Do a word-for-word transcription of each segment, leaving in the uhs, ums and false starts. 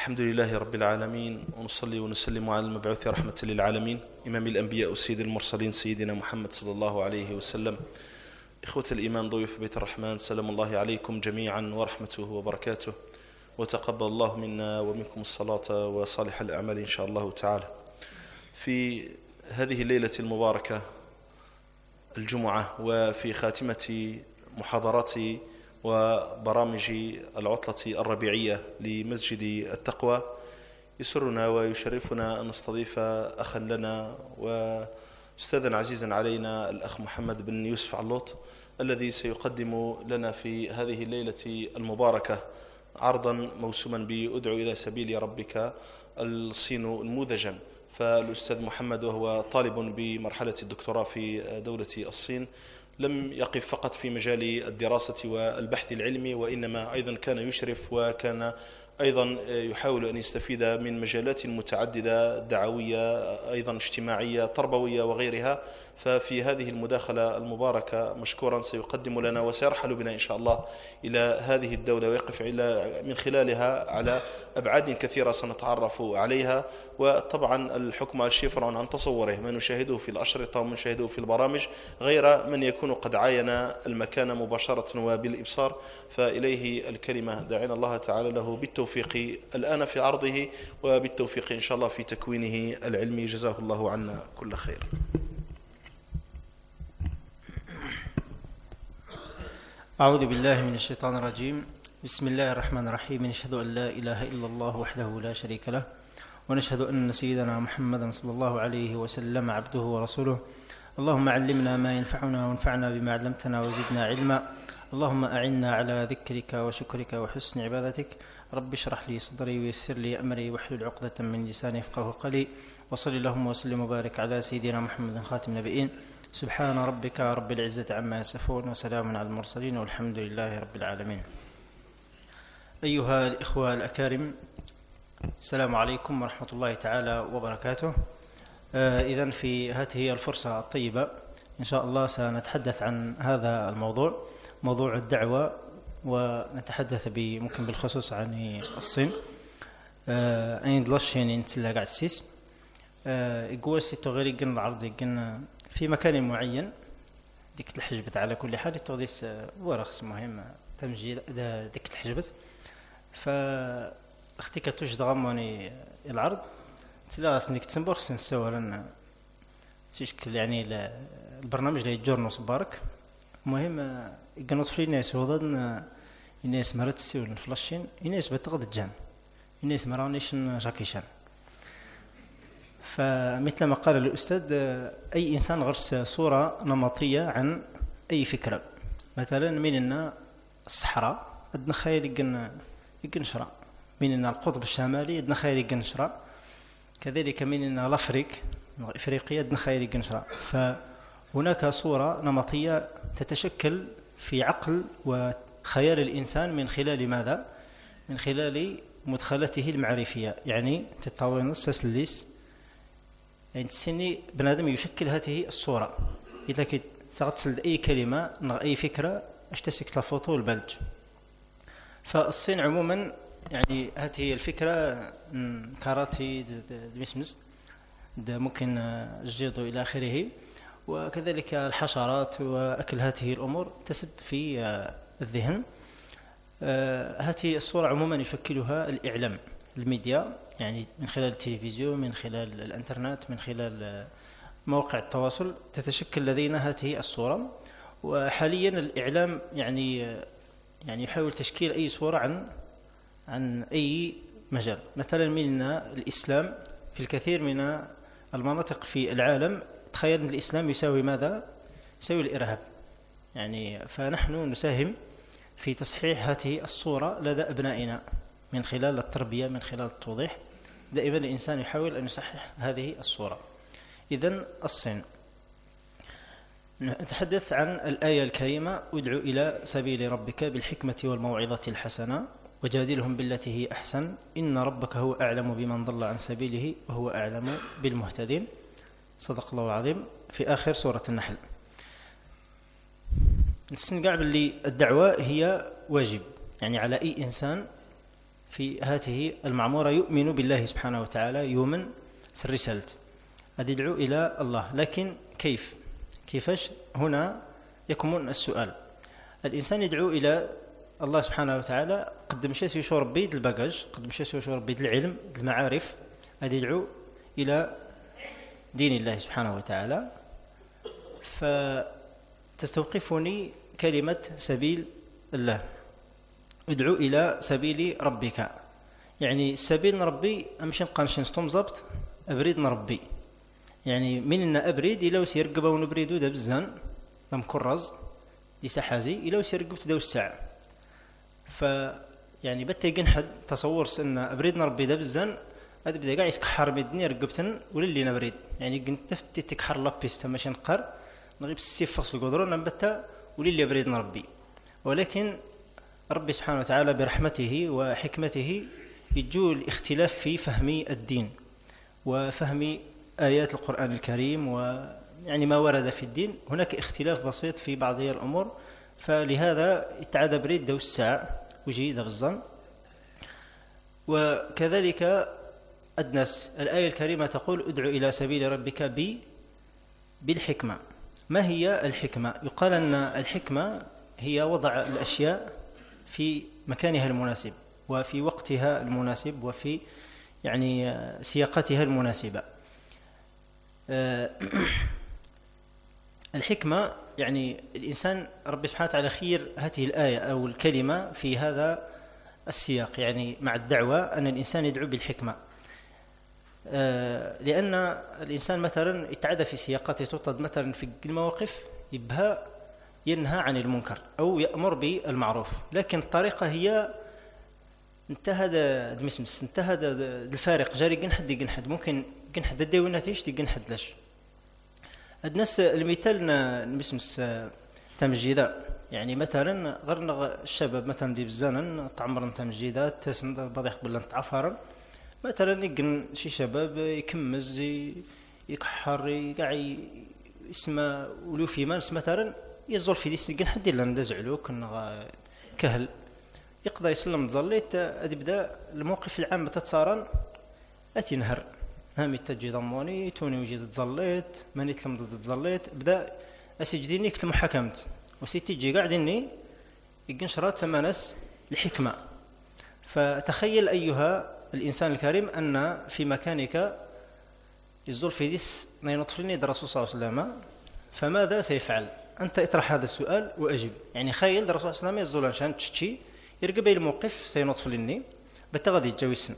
الحمد لله رب العالمين، ونصلي ونسلم على المبعوث رحمة للعالمين إمام الأنبياء وسيد المرسلين سيدنا محمد صلى الله عليه وسلم. إخوة الإيمان ضيوف بيت الرحمن، سلام الله عليكم جميعا ورحمته وبركاته، وتقبل الله منا ومنكم الصلاة وصالح الأعمال إن شاء الله تعالى. في هذه الليلة المباركة الجمعة، وفي خاتمة محاضرات وبرامج العطلة الربيعية لمسجد التقوى، يسرنا ويشرفنا أن نستضيف أخا لنا وأستاذا عزيزا علينا الأخ محمد بن يوسف علوط، الذي سيقدم لنا في هذه الليلة المباركة عرضا موسوما بأدعو إلى سبيل ربك الصين نموذجا. فالأستاذ محمد وهو طالب بمرحلة الدكتوراه في دولة الصين لم يقف فقط في مجال الدراسة والبحث العلمي، وإنما أيضا كان يشرف وكان أيضا يحاول أن يستفيد من مجالات متعددة دعوية، أيضا اجتماعية تربوية وغيرها. ففي هذه المداخلة المباركة مشكورا سيقدم لنا وسيرحل بنا إن شاء الله إلى هذه الدولة، ويقف من خلالها على أبعاد كثيرة سنتعرف عليها. وطبعا الحكم شفر عن تصوره، ما نشاهده في الأشرطة ومن نشاهده في البرامج غير من يكون قد عاين المكان مباشرة وبالإبصار. فإليه الكلمة، داعين الله تعالى له بالتوفيق الآن في عرضه، وبالتوفيق إن شاء الله في تكوينه العلمي. جزاه الله عنا كل خير. أعوذ بالله من الشيطان الرجيم. بسم الله الرحمن الرحيم. نشهد أن لا إله إلا الله وحده لا شريك له، ونشهد أن سيدنا محمدا صلى الله عليه وسلم عبده ورسوله. اللهم علمنا ما ينفعنا وانفعنا بما علمتنا وزدنا علما. اللهم أعنا على ذكرك وشكرك وحسن عبادتك. رب اشرح لي صدري ويسر لي أمري واحلل عقدة من لساني يفقهوا قولي. وصل اللهم وسلم وبارك على سيدنا محمد خاتم النبيين. سبحان ربك رب العزة عما يصفون، وسلام على المرسلين، والحمد لله رب العالمين. أيها الإخوة الأكارم، السلام عليكم ورحمة الله تعالى وبركاته. آه إذن في هذه الفرصة الطيبة إن شاء الله سنتحدث عن هذا الموضوع، موضوع الدعوة، ونتحدث ممكن بالخصوص عن الصين. آه أين دلشين نتسلى قاعد السيس إقواسي تغيري قن العرض قن في مكان معين ديك الحجبت. على كل حال تغديس ورخص مهم تمجيد ديك الحجبت. فاختك توجد غموني العرض تلا سنك تسنبور سنسوى لنا شكل يعني البرنامج اللي يجورنا صبارك. المهم يقنط في الناس وضدنا الناس مرات السيول الفلاشين، الناس بتغد الجان، الناس مرانيشن جاكيشان. فمثل ما قال الأستاذ، أي إنسان غرس صورة نمطية عن أي فكرة. مثلا مننا الصحراء أدنى خير يقن يقن شراء، مننا القطب الشمالي أدنى خير يقن شراء، كذلك مننا الأفريق إفريقيا أدنى خير يقن شراء. فهناك صورة نمطية تتشكل في عقل وخيال الإنسان من خلال ماذا؟ من خلال مدخلاته المعرفية، يعني تتطور نص الليس يعني تسني بنادم يشكل هذه الصورة. إذا كنت سأتصل أي كلمة نغ أي فكرة اشتسك تلفوتو البلج. فالصين عموما يعني هذه الفكرة كاراتي دمسمس ممكن الجيض إلى آخره، وكذلك الحشرات وأكل هذه الأمور تسد في الذهن. هذه الصورة عموما يشكلها الإعلام، الميديا، يعني من خلال التلفزيون، من خلال الانترنت، من خلال مواقع التواصل تتشكل لدينا هذه الصورة. وحاليا الإعلام يعني يعني يحاول تشكيل أي صورة عن عن أي مجال. مثلا مننا الإسلام في الكثير من المناطق في العالم تخيل أن الإسلام يساوي ماذا؟ يساوي الإرهاب. يعني فنحن نساهم في تصحيح هذه الصورة لدى أبنائنا من خلال التربية، من خلال التوضيح. دائما الإنسان يحاول أن يصحح هذه الصورة. إذن الصين، نتحدث عن الآية الكريمة: ادع إلى سبيل ربك بالحكمة والموعظة الحسنة وجادلهم بالتي هي أحسن إن ربك هو أعلم بمن ضل عن سبيله وهو أعلم بالمهتدين. صدق الله العظيم. في آخر سورة النحل. نستنقع باللي الدعوة هي واجب، يعني على أي إنسان في هذه المعمورة يؤمن بالله سبحانه وتعالى، يؤمن الرسالة، هذا يدعو إلى الله. لكن كيف كيفاش هنا يكمن السؤال. الإنسان يدعو إلى الله سبحانه وتعالى قد مشى سيشو ربي د الباجاج، قد مشى سيشو ربي د العلم د المعارف، هذا يدعو إلى دين الله سبحانه وتعالى. فتستوقفني كلمة سبيل الله، ادعو إلى سبيل ربك، يعني السبيل نربي أمشي نبقى نمشي نستمزبط أبريد نربي، يعني من إن أبريد إلا وسير قبا ونبريدو دا بزان نمكرز ليس حازي إلا وسير قبت دا الساعة. ف يعني بتا يقنحد تصور أن أبريد نربي دا بزان هذا بدا قاعد يسكحر مدني رقبتن وللي نبريد، يعني قنت نفتي تكحر لابيس تماشي نقر نغيب السيف فصل قدرون نبتا وللي أبريد نربي. ولكن ربي سبحانه وتعالى برحمته وحكمته يجو الاختلاف في فهم الدين وفهم آيات القرآن الكريم ويعني ما ورد في الدين، هناك اختلاف بسيط في بعض الأمور، فلهذا يتعاد بريد دو الساعة وجيدة بالظن. وكذلك أدنس الآية الكريمة تقول ادعو إلى سبيل ربك ب بالحكمة. ما هي الحكمة؟ يقال أن الحكمة هي وضع الأشياء في مكانها المناسب وفي وقتها المناسب وفي يعني سياقتها المناسبة. الحكمة يعني الإنسان ربي سبحانه وتعالى خير هذه الآية أو الكلمة في هذا السياق، يعني مع الدعوة أن الإنسان يدعو بالحكمة، لأن الإنسان مثلا يتعدى في سياقاته تطلب مثلا في المواقف يبها ينهى عن المنكر أو يأمر بالمعروف، لكن الطريقة هي انتهى دمسمس انتهى الفارق جاري جنحد جنحد ممكن جنحد الديو النتيجة جنحد لش الناس المثال نمسمس تمجيدا، يعني مثلا غير الشباب مثلا دي بزانا تعمر تمجيدات تسند بضيح قبل نتعفر مثلا يجن شي شباب يكمز يكحر يقعي اسمه ولو في مانس مثلا يزول في ديس نلقى حد الا ندزعلو كنا كهل يقضى يسلم تظليت ادي بدا الموقف العام تتصارن اتي نهر هامي تجي ضموني توني وجيت تظليت ماني تلم تظليت بدا اسجديني كنت محكمت وسيتي تجي قاعدني يقنشرات سمانس الحكمه. فتخيل ايها الانسان الكريم ان في مكانك يزول في ديس نينطفلني الرسول صلى الله عليه وسلم، فماذا سيفعل؟ أنت اطرح هذا السؤال وأجب. يعني خيل الرسول صلى الله عليه وسلم يزول عشان تشتشي يرقب الموقف سينطفل لني بتغذي يتجاوزن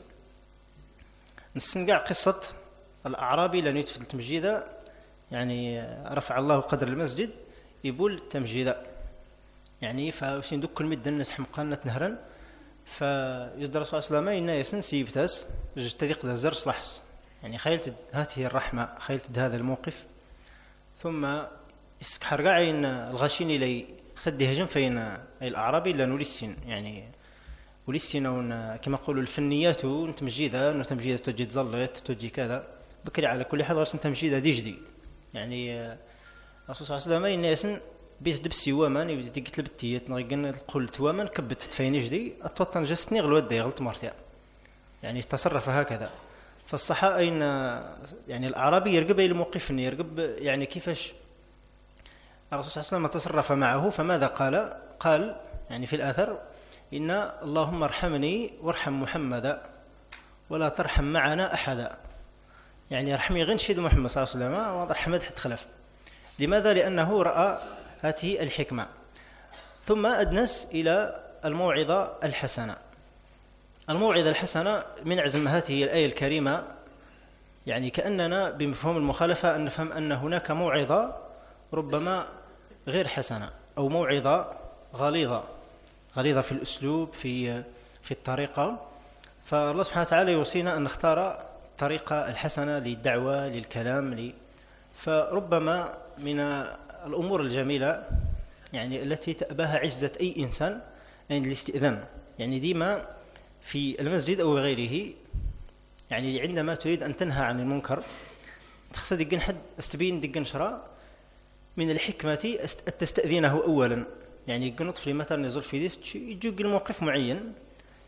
نسنقع قصة الأعرابي لأن يتفل تمجيدا، يعني رفع الله قدر المسجد يقول تمجيدا، يعني فوسين دوك المدة الناس حمقانة نهرا فيزد الرسول صلى الله عليه وسلم يسن سيبتاس جتذيق ذا الزر صلحس، يعني خيلت هذه الرحمة خيلت هذا الموقف ثم يسكحر قاعين الغاشين لي خسد هجم فين أي الأعرابي لأنه لسين، يعني ولسين كما يقولوا الفنيات ونتمجيدها نتمجيدها توجي تظلت توجي كذا بكري على كل حال رسن تمجيدها ديجدي، يعني الرسول صلى الله عليه وسلم ينسن بيس دبسي ومن يبدي قلت لبتيت نغيقن قلت ومن كبت تفين جدي أتوطن جستني غلو ودي غلط مرتيا، يعني تصرف هكذا. فالصحاء أين يعني الأعرابي يرقب أي الموقف يرقب يعني كيفاش الرسول صلى الله عليه وسلم تصرف معه، فماذا قال؟ قال يعني في الآثر إن اللهم ارحمني وارحم محمدا ولا ترحم معنا أحدا، يعني ارحمي غنشد محمد صلى الله عليه وسلم وارحمد حد خلف. لماذا؟ لأنه رأى هذه الحكمة. ثم أدنس إلى الموعظة الحسنة. الموعظة الحسنة من أعظم هذه الآية الكريمة، يعني كأننا بمفهوم المخالفة أن نفهم أن هناك موعظة ربما غير حسنة أو موعظة غليظة غليظة في الأسلوب في في الطريقة. فالله سبحانه وتعالى يوصينا أن نختار الطريقة الحسنة للدعوة للكلام لي. فربما من الأمور الجميلة يعني التي تأباها عزة أي إنسان عند الاستئذان، يعني ديما في المسجد أو غيره، يعني عندما تريد أن تنهى عن المنكر تخص دقن حد استبين دقن شراء من الحكمة تستأذينه أولا، يعني يقول طفلي مثلا يزول في ديس يجوق الموقف معين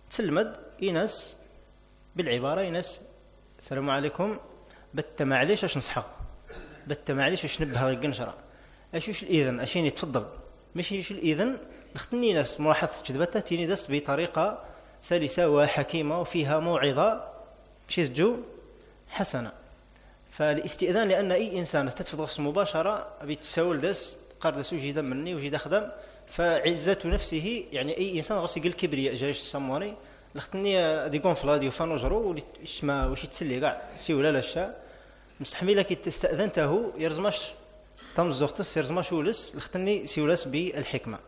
تسلمد يناس بالعبارة يناس السلام عليكم بت معليش اش نصحى بت معليش اش نبها القنشرة اش وش الإذن اشين يتفضل مش وش الإذن نختني ناس ملاحظة كذبتها تيني دست بطريقة سلسة وحكيمة وفيها موعظة شيزجو حسنة. فالاستئذان لأن أي إنسان استتفض غص مباشرة بيتساول دس قاردس وجد مني وجد أخدم فعزة نفسه يعني أي إنسان غص يقول كبرياء جايش سموني لختني ديكون فلاديو فانوجرو وش ما وش يتسلي قاع سيولا للشاء مستحملة كي تستأذنته يرزمش تمز زغتس يرزمش ولس لختني سيولس بالحكمة.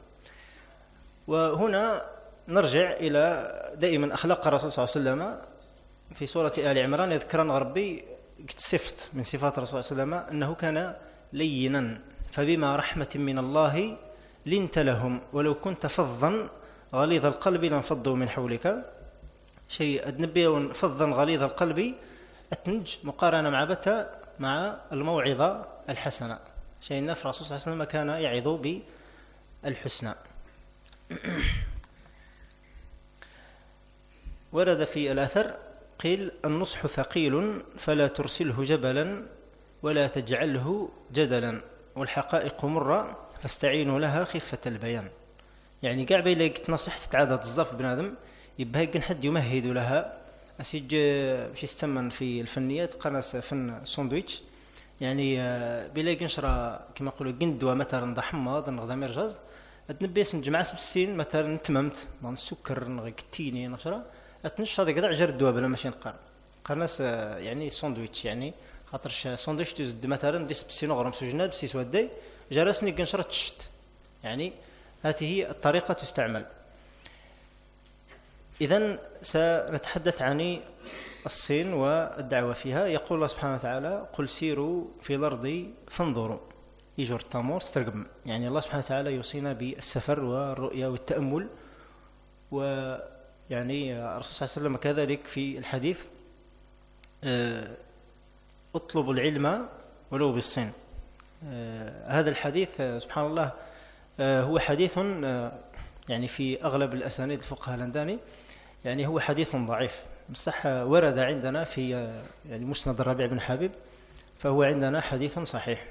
وهنا نرجع إلى دائما أخلاق الرسول صلى الله عليه وسلم في سورة آل عمران يذكرن غربي صفت من صفات الرسول صلى الله عليه وسلم أنه كان لينا فبما رحمة من الله لنت لهم ولو كنت فظا غليظ القلب لانفضوا من حولك. شيء أدنبي فظا غليظ القلب أتنج مقارنة مع بتا مع الموعظة الحسنة. شيء النفر الرسول صلى الله عليه وسلم كان يعظ بالحسنى. ورد في الأثر قيل النصح ثقيل فلا ترسله جبلا ولا تجعله جدلا والحقائق مرة فاستعينوا لها خفة البيان. يعني قاع بيلاك تنصح تتعادى الظاف بنادم يبقى يقن حد يمهد لها أسيج باش يستمن في الفنيات قناس فن الساندويتش يعني بيلاك نشرى كما يقولوا قندوة مثلا ضحمض نغدا مرجز أتنبيس نجمع سبسين مثلا تممت من السكر نغكتيني نشرى أتنش هذا قدع جرد دوابة ماشي نقارن قرناس يعني ساندويتش يعني خاطرش ساندويتش تزد مثلا ديس بسين غرم سجنات بسيس ودي جرسني قنشرة تشت يعني هذه هي الطريقة تستعمل. إذن سنتحدث عن الصين والدعوة فيها. يقول الله سبحانه وتعالى قل سيروا في الأرض فانظروا يجور التامور سترقم يعني الله سبحانه وتعالى يوصينا بالسفر والرؤية والتأمل. ويعني الرسول صلى الله عليه وسلم كذلك في الحديث اطلبوا العلم ولو بالصين. هذا الحديث سبحان الله هو حديث يعني في أغلب الأسانيد الفقهاء الهنداني يعني هو حديث ضعيف بصح ورد عندنا في يعني مسند الربيع بن حبيب فهو عندنا حديث صحيح.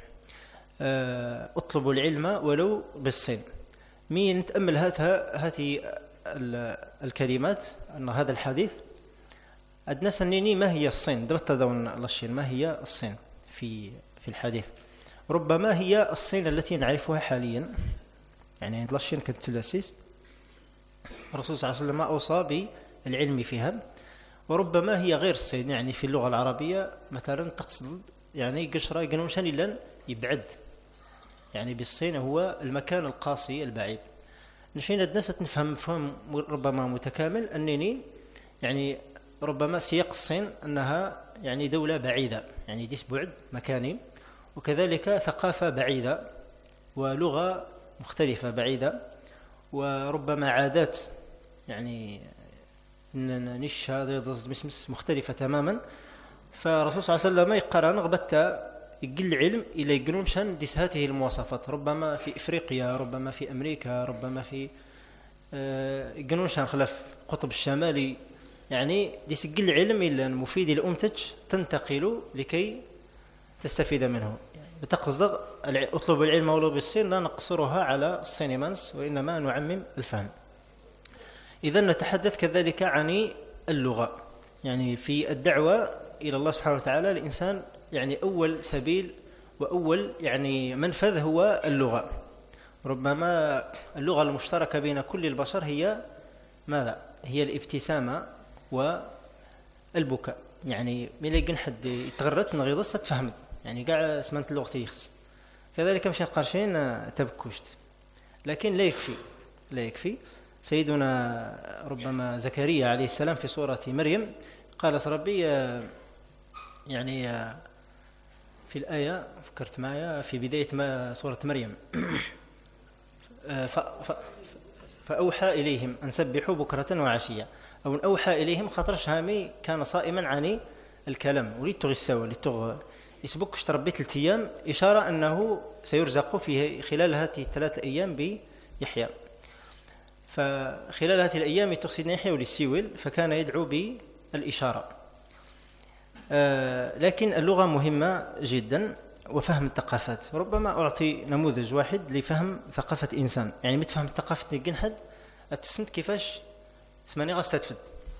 اطلبوا العلم ولو بالصين. مين نتأمل هذه الكلمات أن هذا الحديث أدنى سنيني ما هي الصين دبت دون الشين ما هي الصين في في الحديث. ربما هي الصين التي نعرفها حاليا يعني عند الشين كانت تلاسيس الرسول صلى الله عليه وسلم أوصى بالعلم فيها. وربما هي غير الصين يعني في اللغة العربية مثلا تقصد يعني قشرة يقولون شان لن يبعد يعني بالصين هو المكان القاسي البعيد. نشين الناس نفهم فهم ربما متكامل أنني يعني ربما سياق الصين أنها يعني دولة بعيدة يعني ديس بعد مكاني وكذلك ثقافة بعيدة ولغة مختلفة بعيدة وربما عادات يعني نش هذا ضد مسمس مختلفة تماما. فالرسول صلى الله عليه وسلم يقرأ غبتا يقل علم إلى يقولون شان ديس هذه المواصفات ربما في إفريقيا ربما في أمريكا ربما في يقولون شان خلاف القطب الشمالي يعني ديس يقل علم إلى مفيد لأمتج تنتقل لكي تستفيد منه. بتقصد اطلب العلم ولو بالصين لا نقصرها على الصين منس وإنما نعمم الفهم. إذن نتحدث كذلك عن اللغة يعني في الدعوة إلى الله سبحانه وتعالى الإنسان يعني أول سبيل وأول يعني منفذ هو اللغة. ربما اللغة المشتركة بين كل البشر هي ماذا؟ هي الابتسامة والبكاء يعني ملي حد يتغرت من غير ضصة تفهمت يعني قاع سمنت اللغة يخص كذلك مشي قرشين تبكوشت لكن لا يكفي لا يكفي. سيدنا ربما زكريا عليه السلام في سورة مريم قال ربي يعني في الآية فكرت معي في بداية ما سورة مريم ف ف فأوحى إليهم أن سبحوا بكرة وعشية أو أوحى إليهم خاطرش هامي كان صائما عن الكلام وليد تغسوا لتغ يسبك اشتربيت ثلاث أيام إشارة أنه سيرزق في خلال هذه الثلاث أيام بيحيى. فخلال هذه الأيام تقصد نحيو للسيويل فكان يدعو بالإشارة. لكن اللغة مهمة جدا وفهم الثقافات. ربما أعطي نموذج واحد لفهم ثقافة إنسان، يعني متفهم ثقافة نيجن حد أتسنت كيفاش اسمعني غاستفد.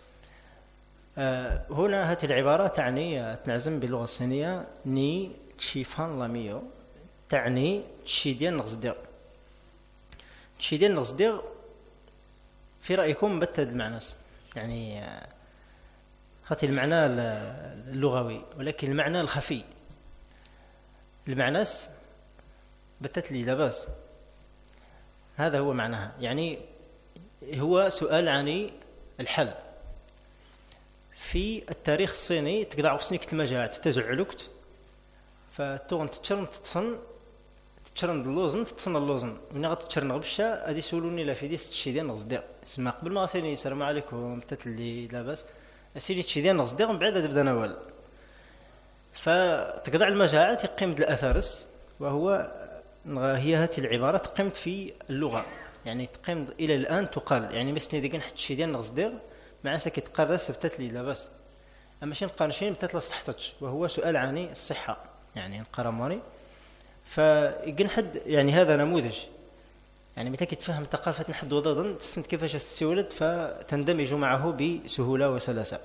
هنا هذه العبارة تعني تنعزم باللغة الصينية ني تشيفان لاميو، تعني تشيديان نغزدير. تشيديان نغزدير في رأيكم مبتد المعنى، يعني هذا المعنى اللغوي، ولكن المعنى الخفي المعنى بتت لي لاباس. هذا هو معناها، يعني هو سؤال عن الحل. في التاريخ الصيني تقدع وسنيك المجاعة تتزعلكت فتوغن تتشرن تتصن تتشرن اللوزن تتصن اللوزن من غا تتشرن غبشة هذه سولوني لا في دي ستشيدين نغزدير اسمع قبل ما غسيني السلام عليكم تتلي لاباس اسيدي تشيدين نغزدير من بعد تبدا نوال. فتقدع المجاعة تقيم الأثارس، وهو هي هذه العبارة تقيمت في اللغة، يعني تقيم إلى الآن تقال، يعني مسني ديكن حتى تشيدين نغزدير مع سكت قرص بتتلي لاباس. أما شين قانشين بتتلا صحتش، وهو سؤال عن الصحة يعني القرماني. فيقن حد يعني هذا نموذج، يعني متى تفهم ثقافة حد وضدا تسنت كيفاش تستولد فتندمج معه بسهولة وسلاسة.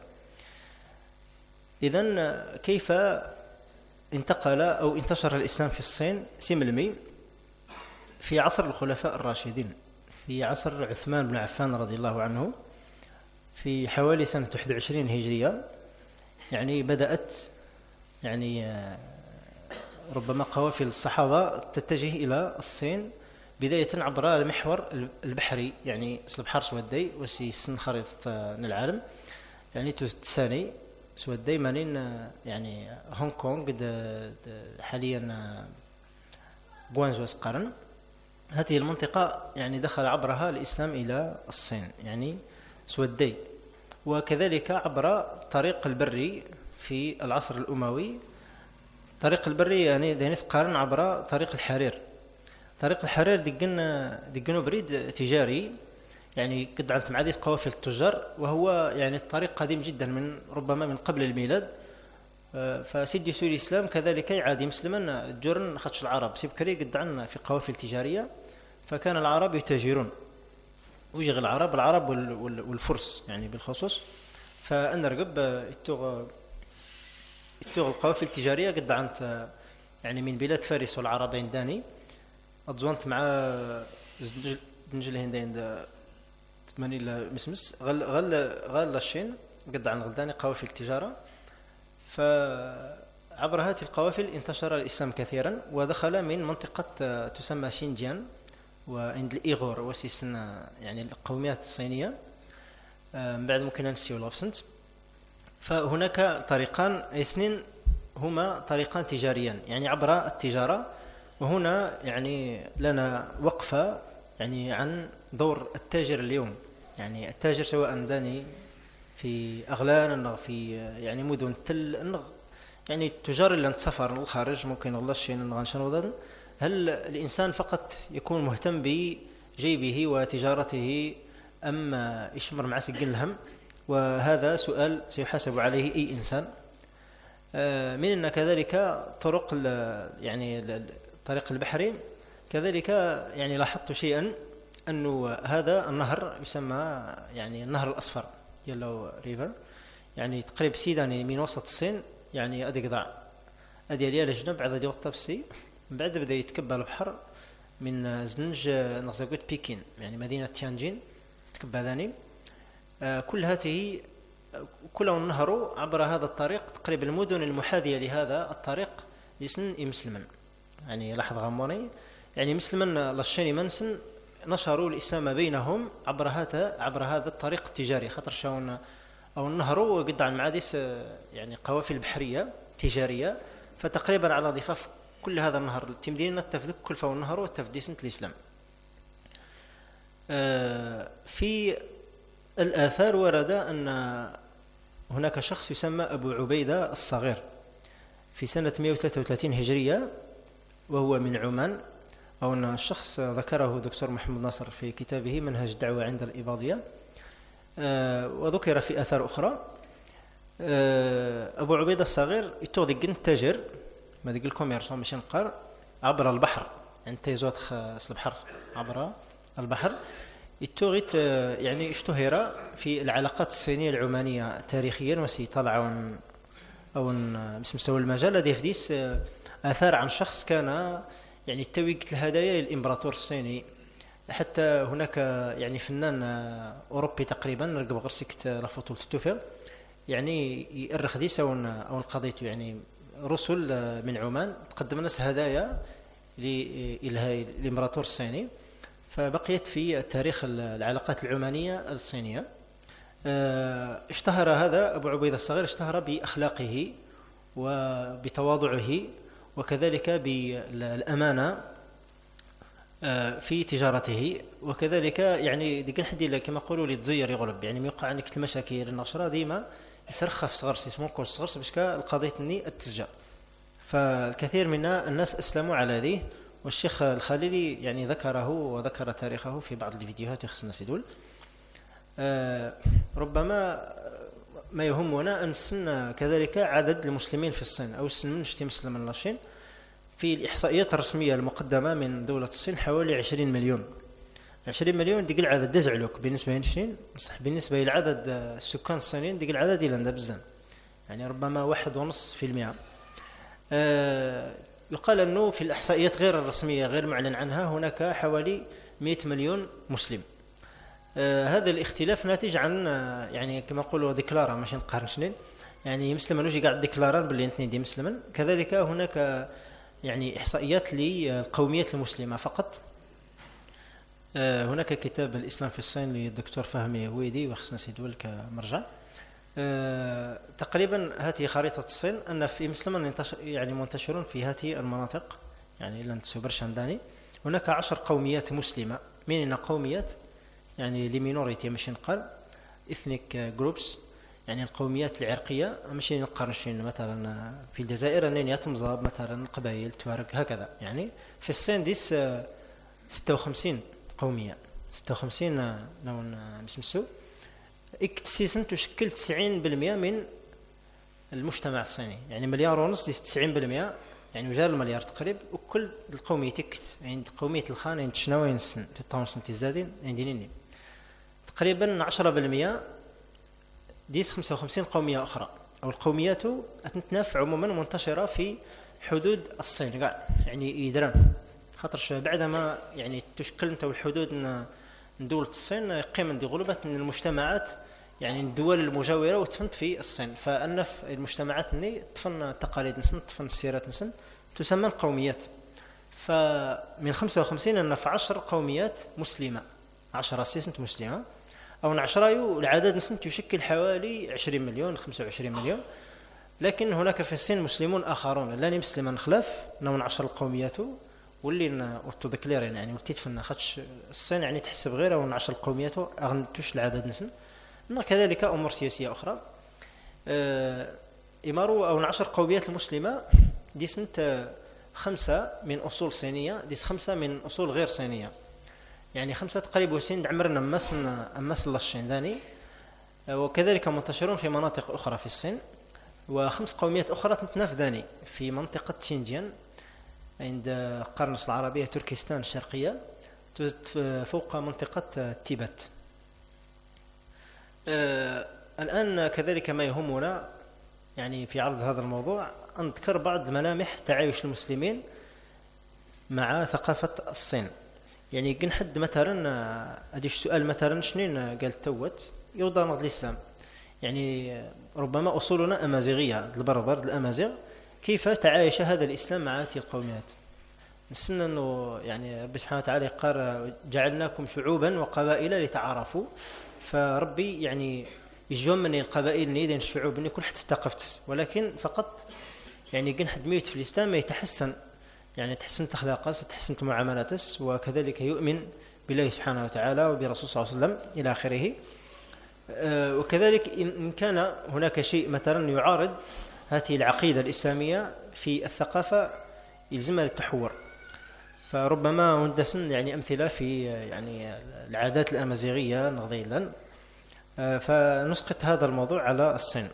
إذن كيف انتقل أو انتشر الإسلام في الصين؟ سملمي في عصر الخلفاء الراشدين، في عصر عثمان بن عفان رضي الله عنه، في حوالي سنة واحد وعشرين هجرية. يعني بدأت يعني ربما قوافل الصحابة تتجه إلى الصين بداية عبر المحور البحري، يعني البحر سوداي وسي سن خريطة العالم، يعني تساني سوداي مانين يعني هونغ كونغ حاليا غوانزو قرن. هذه المنطقة يعني دخل عبرها الإسلام إلى الصين، يعني سوداي. وكذلك عبر طريق البري في العصر الأموي، طريق البري يعني دينيس قارن عبر طريق الحرير. طريق الحرير دقن دقنو بريد تجاري، يعني قد عن معاديس قوافل التجار، وهو يعني الطريق قديم جدا من ربما من قبل الميلاد. فسيدي سوري الإسلام كذلك يعادي مسلما جرن خدش العرب سيبكري قد عنا في قوافل تجارية، فكان العرب يتاجرون ويجي العرب العرب والفرس يعني بالخصوص. فأنا رقب التوغ التوغ القوافل التجارية قد عنت يعني من بلاد فارس والعربين داني أتزوانت مع نجل هندين تماني مسمس غل غل غل الشين قد عن غلداني قوافل التجارة. فعبر هذه القوافل انتشر الإسلام كثيرا ودخل من منطقة تسمى شينجيان وعند الإيغور وسيسن يعني القوميات الصينية. من بعد ممكن نسيو لابسنت. فهناك طريقان اثنين هما طريقان تجاريان يعني عبر التجارة. وهنا يعني لنا وقفة يعني عن دور التاجر اليوم، يعني التاجر سواء داني في أغلان في يعني مدن تل يعني التجار اللي نتسافر للخارج ممكن الله شيء نغنشان وضعنا. هل الإنسان فقط يكون مهتم بجيبه وتجارته أم يشمر مع سجن الهم؟ وهذا سؤال سيحاسب عليه أي إنسان. من أن كذلك طرق يعني الطريق البحري كذلك يعني لاحظت شيئا أنه هذا النهر يسمى يعني النهر الأصفر يلو ريفر، يعني تقريبا سيداني من وسط الصين يعني أدي قضاع أدي ليال الجنوب عذا دي وطبسي من بعد بدأ يتكبى البحر من زنج نغزاقوت بكين يعني مدينة تيانجين تكبى ذاني. آه كل هذه كلهم نهروا عبر هذا الطريق تقريبا المدن المحاذية لهذا الطريق يسن مسلما يعني لاحظ غموني يعني مسلما للشيني منسن نشروا الإسلام بينهم عبر هذا عبر هذا الطريق التجاري خاطر شاون أو النهر قد عن معادس يعني قوافل بحرية تجارية. فتقريبا على ضفاف كل هذا النهر تمدين التفذك كل فو النهر والتفديسنة الإسلام. في الآثار ورد أن هناك شخص يسمى أبو عبيدة الصغير في سنة مئة وثلاثة وثلاثين هجرية وهو من عمان. أو أن الشخص ذكره دكتور محمد ناصر في كتابه منهج الدعوة عند الإباضية، وذكر في آثار أخرى. أبو عبيدة الصغير يتوغ ديك التاجر ما ديك الكوميرسون ماشي نقار عبر البحر، يعني تيزوات خاص البحر عبر البحر يتوغيت يعني اشتهر في العلاقات الصينية العمانية تاريخيا وسي طلع أو باسم مستوى المجال هذه فديس آثار عن شخص كان يعني تويق الهدايا للإمبراطور الصيني. حتى هناك يعني فنان أوروبي تقريبا رقب غرسكت لفوتول تتوفى يعني يأرخ ديس أو أو القضية يعني رسل من عمان تقدم الناس هدايا إلى الإمبراطور الصيني، فبقيت في تاريخ العلاقات العمانية الصينية. اشتهر هذا أبو عبيدة الصغير اشتهر بأخلاقه وبتواضعه وكذلك بالأمانة في تجارته، وكذلك يعني ديك الحدي كما يقولوا لي تزير يغلب، يعني ما يوقع عندك المشاكل النشرة ديما يسرخها في صغرس يسمون كل صغرس باش القضية تني التسجى. فالكثير من الناس أسلموا على ذي، والشيخ الخليلي يعني ذكره وذكر تاريخه في بعض الفيديوهات يخصنا سيدول. آه ربما ما يهمنا أن السن كذلك عدد المسلمين في الصين أو السن من شتي مسلم من الصين في الإحصائيات الرسمية المقدمة من دولة الصين حوالي عشرين مليون. عشرين مليون ديك العدد دزعلوك بالنسبة للصين، صح بالنسبة لعدد السكان الصينيين ديك العدد إلى بزاف، يعني ربما واحد ونص في المئة. آه يقال أنه في الإحصائيات غير الرسمية غير معلن عنها هناك حوالي مئة مليون مسلم. آه هذا الاختلاف ناتج عن آه يعني كما نقولوا ديكلارا ماشي نقارن شنين، يعني مسلما نوجي قاعد ديكلاران باللي انتني دي مسلما. كذلك هناك آه يعني إحصائيات للقوميات المسلمة فقط. آه هناك كتاب الإسلام في الصين للدكتور فهمي هويدي وخصنا سيدول كمرجع. أه تقريبا هذه خريطة الصين أن في مسلمان يعني منتشرون في هذه المناطق، يعني لنتسوبر شانداني هناك عشر قوميات مسلمة. من هنا قوميات يعني لمينوريتي ماشي نقال إثنيك جروبس، يعني القوميات العرقية ماشي نقارنشين مثلا في الجزائر أنني يتمزاب مثلا قبائل توارق هكذا. يعني في الصين ديس ستة وخمسين قومية، ستة وخمسين لون مسمسو اكتسيسن تشكل تسعين بالمئة من المجتمع الصيني، يعني مليار ونص ديس تسعين بالمئة يعني وجار المليار تقريبا. وكل القومية تكت عند قومية الخان عند شناوين سن تطاون سنتي زادين عنديني تقريبا عشرة بالمئة ديس خمسة وخمسين قومية أخرى. أو القوميات تتنافع عموما منتشرة في حدود الصين قاع، يعني يدران خاطرش بعدما يعني تشكل انت والحدود ان دولة الصين قيمة دي غلبة من المجتمعات يعني الدول المجاورة وتفنت في الصين، فأن في المجتمعات ني تفن تقاليد نسن تفن السيرات نسن تسمى القوميات. فمن خمسة وخمسين أن في عشر قوميات مسلمة، عشرة سيسنت مسلمة أو عشرة يو العدد نسن يشكل حوالي عشرين مليون خمسة وعشرين مليون. لكن هناك في الصين مسلمون آخرون لاني مسلما خلاف نون عشر القوميات واللي أوتوديكليرين يعني وتيتفنا خدش الصين يعني تحسب غيره ون عشر القوميات أغنتوش العدد نسن. كذلك أمور سياسية أخرى آه إمارو أو عشر قوميات المسلمة دي سنت خمسة من أصول صينية، دي خمسة من أصول غير صينية، يعني خمسة تقريبا سين عمرنا أمسن أمسن الشينداني. آه وكذلك منتشرون في مناطق أخرى في الصين. وخمس قوميات أخرى تتنافذان في منطقة شينجيان عند قرنص العربية تركستان الشرقية توجد فوق منطقة تيبت. آه الآن كذلك ما يهمنا يعني في عرض هذا الموضوع أن نذكر بعض ملامح تعايش المسلمين مع ثقافة الصين. يعني كن حد مثلا أديش سؤال مثلا شنين قال توت يوضع نض الإسلام، يعني ربما أصولنا أمازيغية البربر الأمازيغ، كيف تعايش هذا الإسلام مع هذه القوميات؟ نسن أنه يعني ربي سبحانه وتعالى قال جعلناكم شعوبا وقبائل لتعارفوا، فربي يعني يجمعني القبائل نيدين الشعوب إني كل حد استقفت، ولكن فقط يعني كن حد ميت في الإسلام يتحسن، يعني تحسنت أخلاقه تحسنت معاملاته، وكذلك يؤمن بالله سبحانه وتعالى وبرسول صلى الله عليه وسلم إلى آخره. أه وكذلك إن كان هناك شيء مثلا يعارض هذه العقيدة الإسلامية في الثقافة يلزمها للتحور. فربما وندسن يعني أمثلة في يعني العادات الأمازيغية نغضيلا، فنسقط هذا الموضوع على الصين.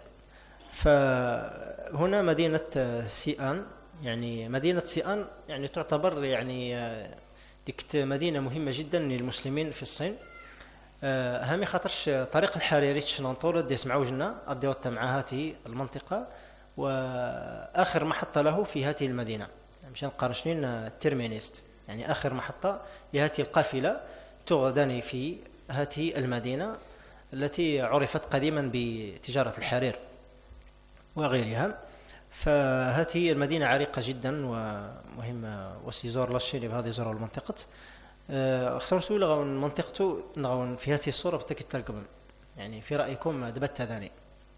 فهنا مدينة سيئان، يعني مدينة سيئان يعني تعتبر يعني ديك مدينة مهمة جدا للمسلمين في الصين. هامي خاطرش طريق الحريري تشنانطور دي سمعوا جنا أديوت مع هذه المنطقة، وآخر محطة له في هذه المدينة مشان قارشنين تيرمينيست، يعني آخر محطة لهذه القافلة تغداني في هذه المدينة التي عرفت قديما بتجارة الحرير وغيرها. فهذه المدينة عريقة جدا ومهمة، وسيزور لاشيلي بهذه زور المنطقة. خصنا نسول غون منطقته نغون في هذه الصورة بتاكد ترقبا، يعني في رأيكم دبت ثاني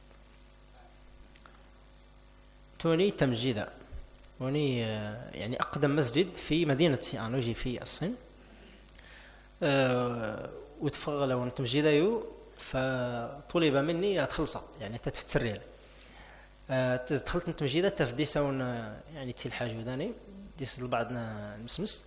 توني تمجيدا وني يعني أقدم مسجد في مدينة سيئان وجي في الصين. أه وتفغل ون تمجيدا يو فطلب مني أتخلصه يعني تتسريل. أه دخلت تمجيدا تفديسا ون يعني تسيل حاجة وداني ديس بعضنا المسمس.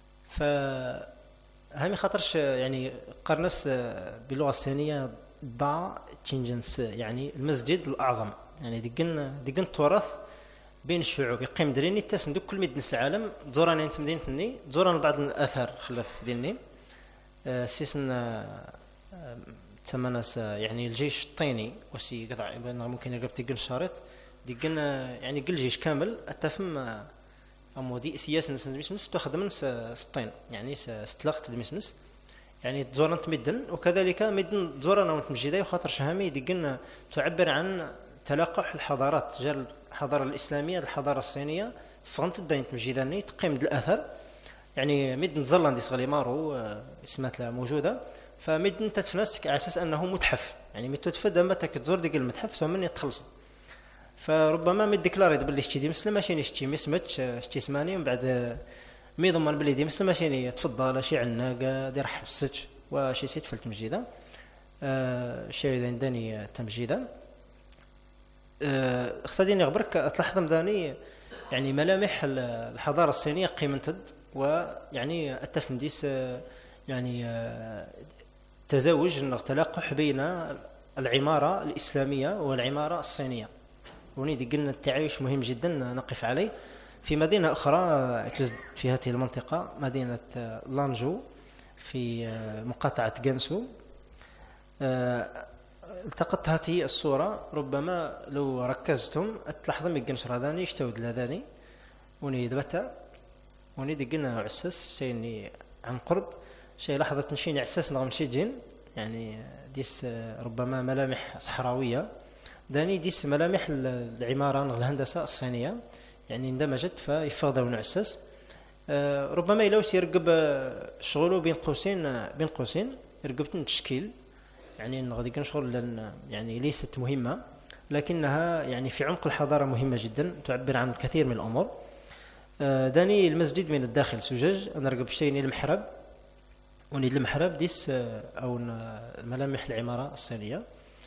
فهمي خاطرش يعني قرنس باللغة الصينية ضع تشينجنس، يعني المسجد الأعظم، يعني دقن دقن التراث بين الشعوب يقيم دريني تسن دوك كل مدينة العالم زوراني انت مدينتني زوران بعض الآثار خلف ديني. أه سيسن أه تمناس يعني الجيش الطيني وسي قطع ممكن يقرب تقن الشارط دقن يعني قل جيش كامل التفهم أمو دي سياسة نسمس تأخذ من سطين يعني ستلقت دمسمس يعني تزورنا مدن، وكذلك مدن تزورنا ونتمجيدا وخاطر شهامي دقن تعبر عن تلاقح الحضارات جال الحضارة الإسلامية الحضارة الصينية فغنت الدين تمجيداني تقيم الأثر، يعني مدن زلاندي صغلي مارو اسمات لها موجودة، فمدن تتفنسك على أساس أنه متحف، يعني متوتفد أما تكتزور ديك المتحف سوى من يتخلص. فربما مديكلاري باللي شتي دي مسلم ماشي نشتي مسمتش شتي سماني من بعد مي ضمن باللي دي مسلم ماشي تفضل شي عناقه دير حبسج وشي سيت في التمجيده آه شي داني تمجيده آه خصني نخبرك تلاحظ مداني يعني ملامح الحضاره الصينيه قيمتد، ويعني التفنديس يعني آه تزاوج تلاقح بين العماره الاسلاميه والعماره الصينيه، ونيدي قلنا التعايش مهم جدا نقف عليه. في مدينة أخرى في هذه المنطقة مدينة لانجو في مقاطعة جانسو، التقطت هذه الصورة، ربما لو ركزتم تلاحظون بقنشر هذاني يشتود لذاني وني دبتا ونيدي قلنا عسس شيء عن قرب شيء لحظة نشين عسس نغم شي جين، يعني ديس ربما ملامح صحراوية داني ديس ملامح العمارة الهندسة الصينية، يعني اندمجت فيفضل ونعسس. أه ربما يلوس يرقب شغله بين قوسين بين قوسين يرقبت تشكيل، يعني غادي نشغل لان يعني ليست مهمة لكنها يعني في عمق الحضارة مهمة جدا تعبر عن الكثير من الأمور. أه داني المسجد من الداخل سجاج، أنا رقب شيء المحراب ونيد المحراب ديس أو ملامح العمارة الصينية،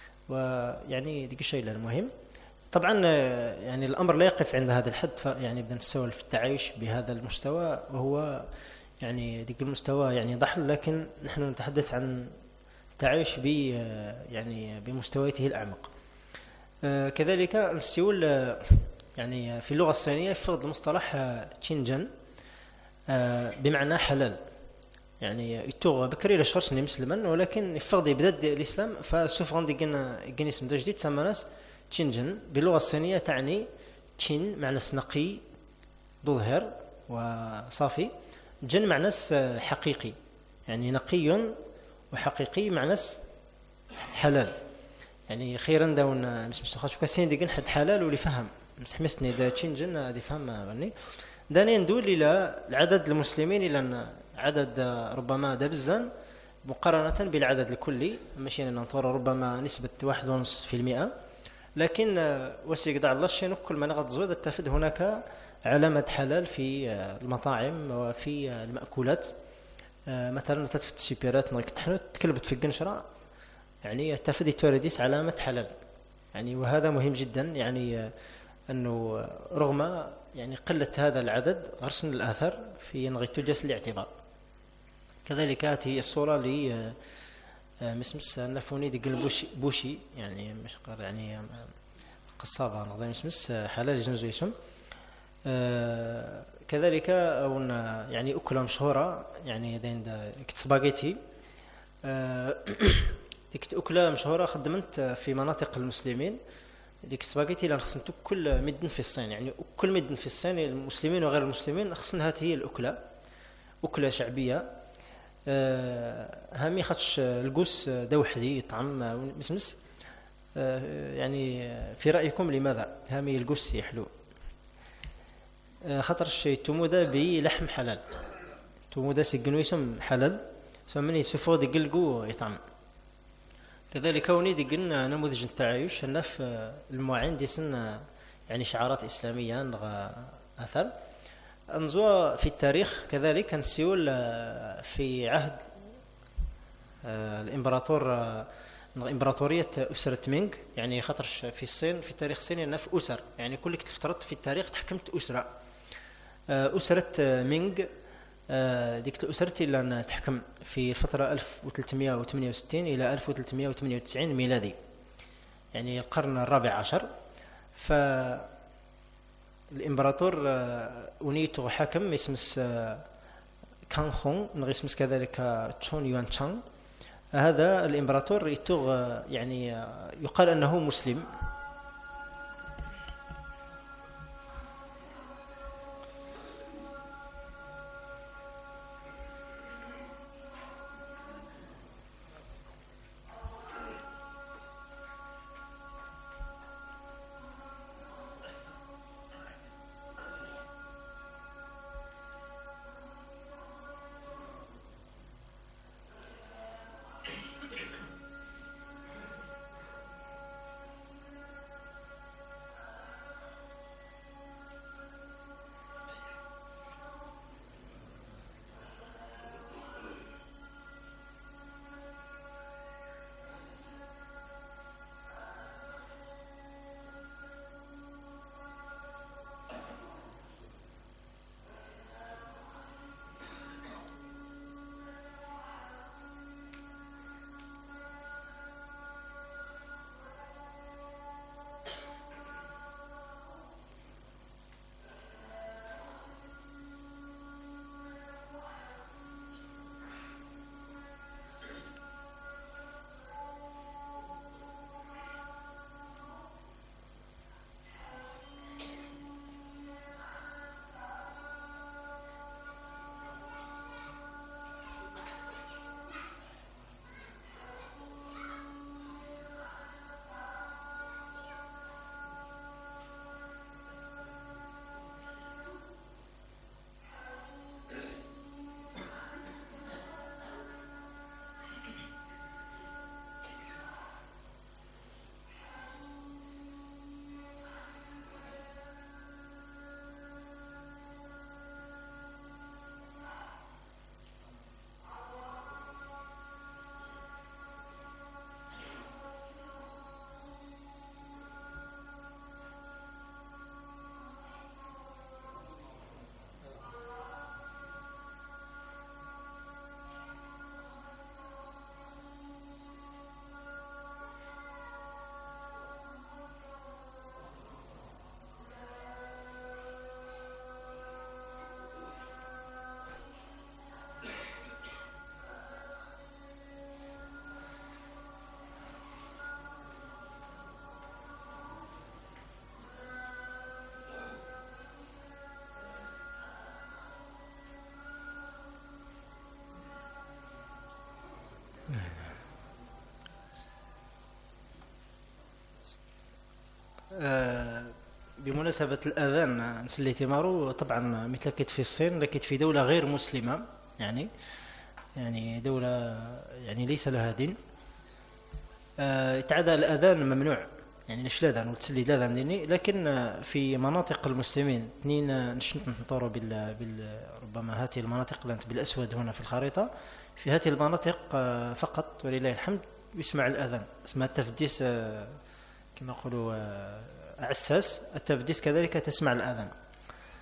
ويعني ديك الشيء المهم. طبعا يعني الأمر لا يقف عند هذا الحد، يعني بدنا نسولف في التعايش بهذا المستوى وهو يعني ديك المستوى يعني ضحل، لكن نحن نتحدث عن التعايش ب يعني بمستوياته الأعمق. كذلك السيول يعني في اللغة الصينية يفرض المصطلح تشينجن بمعنى حلال، يعني يتوغ بكري لشخص مسلما ولكن يفرض بدد الإسلام، فسوف غندي جن اسم جديد تسمى ناس تشينجن باللغة الصينية تعني تشين معنى نقي ظهر وصافي، جن معنى حقيقي يعني نقي وحقيقي معنى حلال، يعني خيرا داون نسمع سخاش كاسين دي حد حلال واللي فهم مسحمسني دا تشينجن هذه فهم غني داني ندول الى العدد المسلمين الى عدد ربما دبزا مقارنة بالعدد الكلي، ماشي ننطر ربما نسبة واحد ونص في المئة، لكن وسيقدع الله الشيء كل ما نغض زود تفد هناك علامة حلال في المطاعم وفي المأكولات. مثلا تتفت السيبيرات نريك تحنوت تكلبت في القنشرة يعني تفد تورديس علامة حلال، يعني وهذا مهم جدا، يعني أنه رغم يعني قلة هذا العدد غرسن الآثار في نغي تجس الاعتبار. كذلك هذه الصورة لي مسمس نفوني ديك البوشي بوشي يعني مش قر يعني قصابة نقدر مسمس حلال جنزو يسم. كذلك أو يعني أكلة مشهورة يعني دين سباغيتي ديك أكلة مشهورة خدمت في مناطق المسلمين. ديك سباغيتي لان خصن كل مدن في الصين يعني كل مدن في الصين المسلمين وغير المسلمين خصن هذه هي الأكلة أكلة شعبية. آه هامي خاطش القوس دا وحدي يطعم مسمس. آه يعني في رأيكم لماذا هامي القوس يحلو؟ آه خاطرش يتمودا بلحم حلال تمودا سيقنو يسم حلال سمني سفو دي قلقو يطعم. كذلك كوني دي قلنا نموذج التعايش هنا في المعين دي سن يعني شعارات إسلامية نغا أثر انزوا في التاريخ. كذلك كان سيول في عهد الامبراطور الامبراطوريه اسره مينغ يعني خاطرش في الصين في تاريخ الصين يعني في اسر يعني كل افترضت في التاريخ تحكمت اسره اسره مينغ. ديك الاسره اللي تحكم في الفتره ألف وثلاثمائة وثمانية وستين الى ألف وثلاثمائة وثمانية وتسعين ميلادي يعني القرن الرابع عشر. ف الامبراطور اونيتو حاكم اسمس كان خون نغيسمس كذلك تشون يوان تشان. هذا الامبراطور يتوغ يعني يقال انه مسلم. بمناسبة الأذان نسليتي مارو طبعا مثل كيت في الصين لكيت في دولة غير مسلمة يعني يعني دولة يعني ليس لها دين. يتعدى الأذان ممنوع يعني نش الأذان وتسلي الأذان ديني. لكن في مناطق المسلمين اثنين نشنت نطوروا بال بال ربما هذه المناطق لانت بالأسود هنا في الخريطة. في هذه المناطق فقط ولله الحمد يسمع الأذان اسمها التفديس كما يقولوا أعساس التفديس كذلك تسمع الأذان.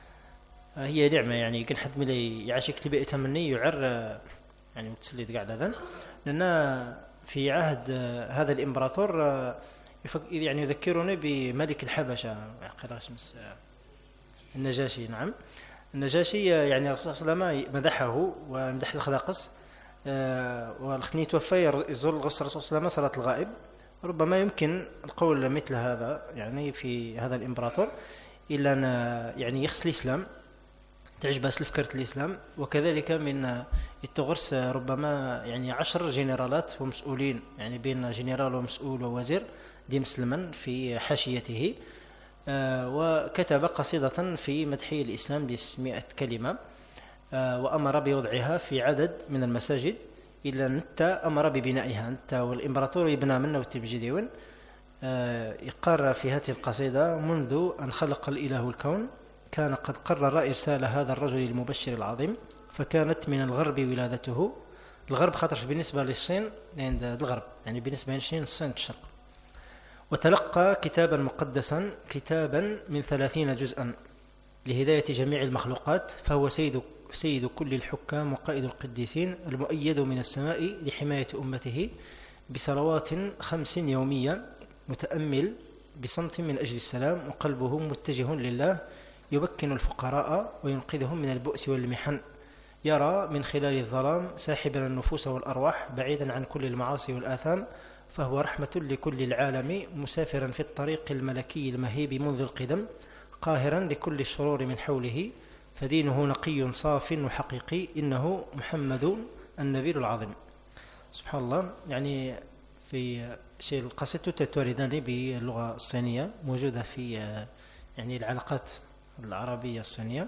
هي نعمة يعني يمكن حد ملي يعيش كتب يتمني يعر يعني متسلي قاعد هذا، لأن في عهد هذا الإمبراطور يعني يذكرني بملك الحبشة قيل اسمه النجاشي. نعم النجاشي يعني الرسول صلى الله عليه وسلم مدحه ومدح الخلاقس، والخني توفى يزور الرسول صلى الله عليه وسلم صلاة الغائب. ربما يمكن القول مثل هذا يعني في هذا الإمبراطور، إلا أن يعني يخص الإسلام تعجب أسلف كرت الإسلام، وكذلك من التغرس ربما يعني عشر جنرالات ومسؤولين يعني بين جنرال ومسؤول ووزير دي مسلما في حاشيته، وكتب قصيدة في مدح الإسلام دي مئة كلمة، وأمر بوضعها في عدد من المساجد، إلا أنت أمر ببنائها أنت والإمبراطور يبنى منه والتمجيديون. يقر في هذه القصيدة: منذ أن خلق الإله الكون كان قد قرر إرسال هذا الرجل المبشر العظيم، فكانت من الغرب ولادته. الغرب خاطرش بالنسبة للصين عند الغرب يعني بالنسبة للصين الصين الشرق. وتلقى كتابا مقدسا كتابا من ثلاثين جزءا لهداية جميع المخلوقات، فهو سيد سيد كل الحكام وقائد القديسين، المؤيد من السماء لحماية أمته بصلوات خمس يومية، متأمل بصمت من أجل السلام، وقلبه متجه لله، يمكن الفقراء وينقذهم من البؤس والمحن، يرى من خلال الظلام ساحبا النفوس والأرواح بعيدا عن كل المعاصي والآثام، فهو رحمة لكل العالم، مسافرا في الطريق الملكي المهيب منذ القدم، قاهرا لكل الشرور من حوله، فدينه نقي صاف وحقيقي، إنه محمد النبي العظيم. سبحان الله. يعني في شيء القصيدة تتواردان باللغة الصينية، موجودة في يعني العلاقات العربية الصينية.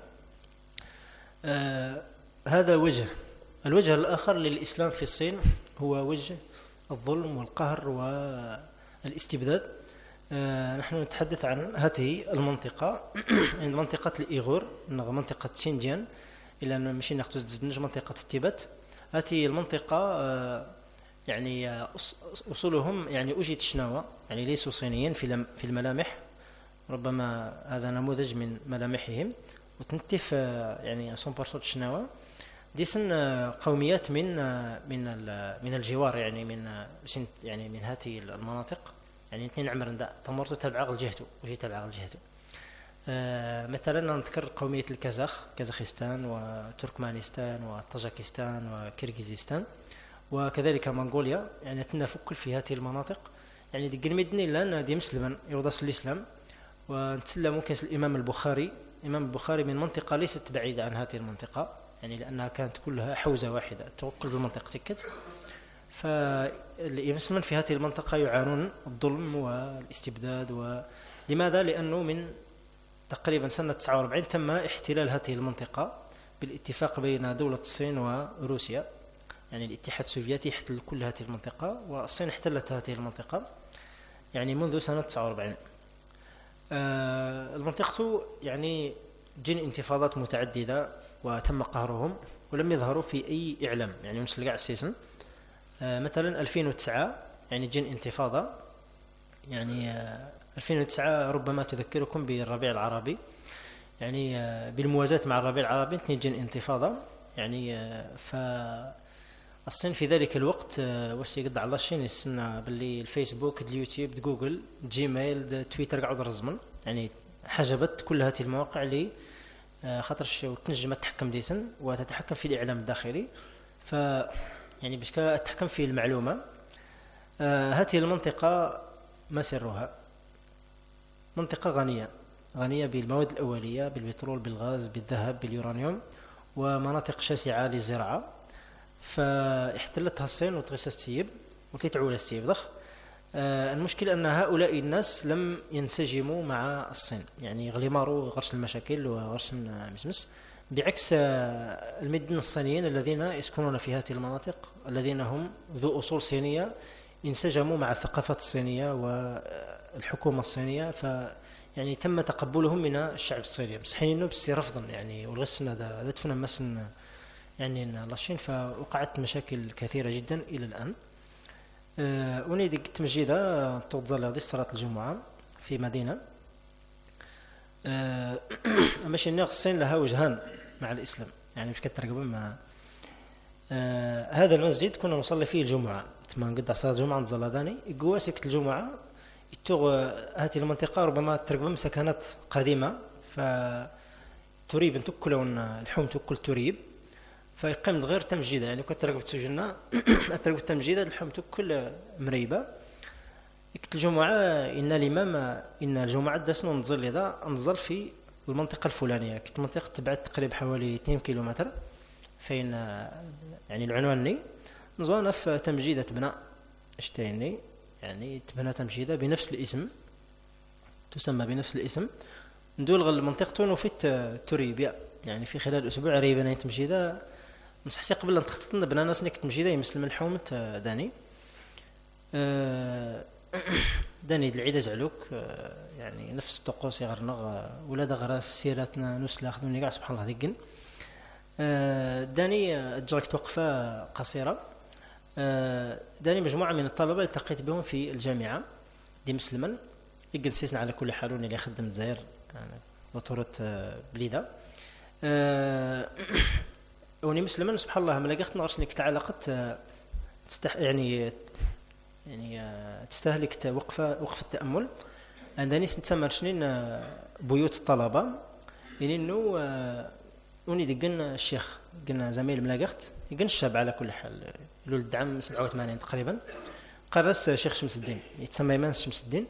آه هذا وجه. الوجه الآخر للإسلام في الصين هو وجه الظلم والقهر والاستبداد. آه نحن نتحدث عن هذه المنطقة منطقة الإيغور، منطقة شينجيان، إلى أن ماشي ناخذ منطقة تيبت. هذه المنطقة آه يعني أصولهم يعني أجد شناوة، يعني ليسوا صينيين في في الملامح، ربما هذا نموذج من ملامحهم، وتنتف يعني سون بارسون شناوة دي سن قوميات من من من الجوار يعني من يعني من هذه المناطق، يعني اثنين عمر ندا تمرت تبع لجهته وجي تبع لجهته. آه مثلا نذكر قومية الكازاخ، كازاخستان وتركمانستان وطاجكستان وكيرغيزستان، وكذلك منغوليا، يعني تنافكل في هذه المناطق. يعني دي قلمدني لان دي مسلما يوضس الاسلام، ونتسلم ممكن الامام البخاري. الامام البخاري من منطقه ليست بعيده عن هذه المنطقه، يعني لانها كانت كلها حوزه واحده كل المنطقه تكت. فالمسلمين في هذه المنطقه يعانون الظلم والاستبداد. ولماذا؟ لانه من تقريبا سنه تسعة وأربعين تم احتلال هذه المنطقه بالاتفاق بين دوله الصين وروسيا، يعني الاتحاد السوفيتي احتل كل هذه المنطقة، والصين احتلت هذه المنطقة يعني منذ سنة تسعة وأربعين. آه المنطقة يعني جن انتفاضات متعددة وتم قهرهم، ولم يظهروا في أي إعلام، يعني مش لقاع السيسن. آه مثلا ألفين وتسعة يعني جن انتفاضة، يعني آه ألفين وتسعة ربما تذكركم بالربيع العربي، يعني آه بالموازاة مع الربيع العربي اثنين جن انتفاضة. يعني آه ف الصين في ذلك الوقت واش يقد على الصين السنة باللي الفيسبوك، اليوتيوب، جوجل، جيميل، تويتر قاعد رزمن، يعني حجبت كل هذه المواقع اللي خاطرش تنجم تتحكم ديسن وتتحكم في الإعلام الداخلي. ف يعني باش تتحكم في المعلومة. هذه المنطقة ما سرها؟ منطقة غنية غنية بالمواد الأولية، بالبترول، بالغاز، بالذهب، باليورانيوم، ومناطق شاسعة للزراعة. فاحتلتها الصين وتغيس تيب وتتعول السيب ضخ. آه المشكلة أن هؤلاء الناس لم ينسجموا مع الصين، يعني غليمارو غرس المشاكل وغرس المسمس، بعكس آه المدن الصينيين الذين يسكنون في هذه المناطق، الذين هم ذو أصول صينية، انسجموا مع الثقافة الصينية والحكومة الصينية. ف يعني تم تقبلهم من الشعب الصيني، بس حين بس رفضا يعني والغسن هذا هذا تفنى مسن يعني لاشين. فوقعت مشاكل كثيرة جدا إلى الآن. أه ونيدك تمجيدة توضل هذه صلاة الجمعة في مدينة. آه ماشي الناس الصين لها وجهان مع الإسلام، يعني مش كترقب مع آه هذا المسجد كنا نصلي فيه الجمعة تما قد صلاة الجمعة نزل داني يقوى سكت الجمعة يتوغ هذه المنطقة ربما ترقب سكنات قديمة فتريب تكلون الحوم تكل تريب فيقيم غير تمجيدة، يعني كترقب تسجلنا ترقب التمجيدة الحوم تكل مريبة يكت الجمعة إن الإمام إن الجمعة دسنا ننزل إذا ننزل في المنطقة الفلانية، كنت منطقة تبعد تقريبا حوالي اثنين كيلومتر فين يعني العنواني نزلنا في تمجيدة بناء اشتيني، يعني تبنى تمجيدة بنفس الاسم تسمى بنفس الاسم ندول غير منطقة وفيت توريبيا، يعني في خلال أسبوع ريبنا تمجيدة مسحسي قبل أن تخطط بنا ناس نك تمجيدة يمثل من حومة داني داني العيد زعلوك يعني نفس الطقوس يغرنغ ولا دغراس سيراتنا نسلا خدوني كاع سبحان الله ديقن داني أجركت وقفة قصيرة. داني مجموعة من الطلبة التقيت بهم في الجامعة دي مسلما يجلسيسنا على كل حال اللي يخدم الجزائر وطورة بليدة وني مسلما سبحان الله ما لقيت نغرسني كتعلقت تستح يعني يعني تستهلك وقفة وقفة التأمل عندني سنتسمى شنين بيوت الطلبة يعني إنه وني دقن الشيخ قلنا زميل ملاقيت يقن الشاب على كل حال يلول الدعم سبعة وثمانين تقريبا قرس شيخ شمس الدين يتسمى إيمان شمس الدين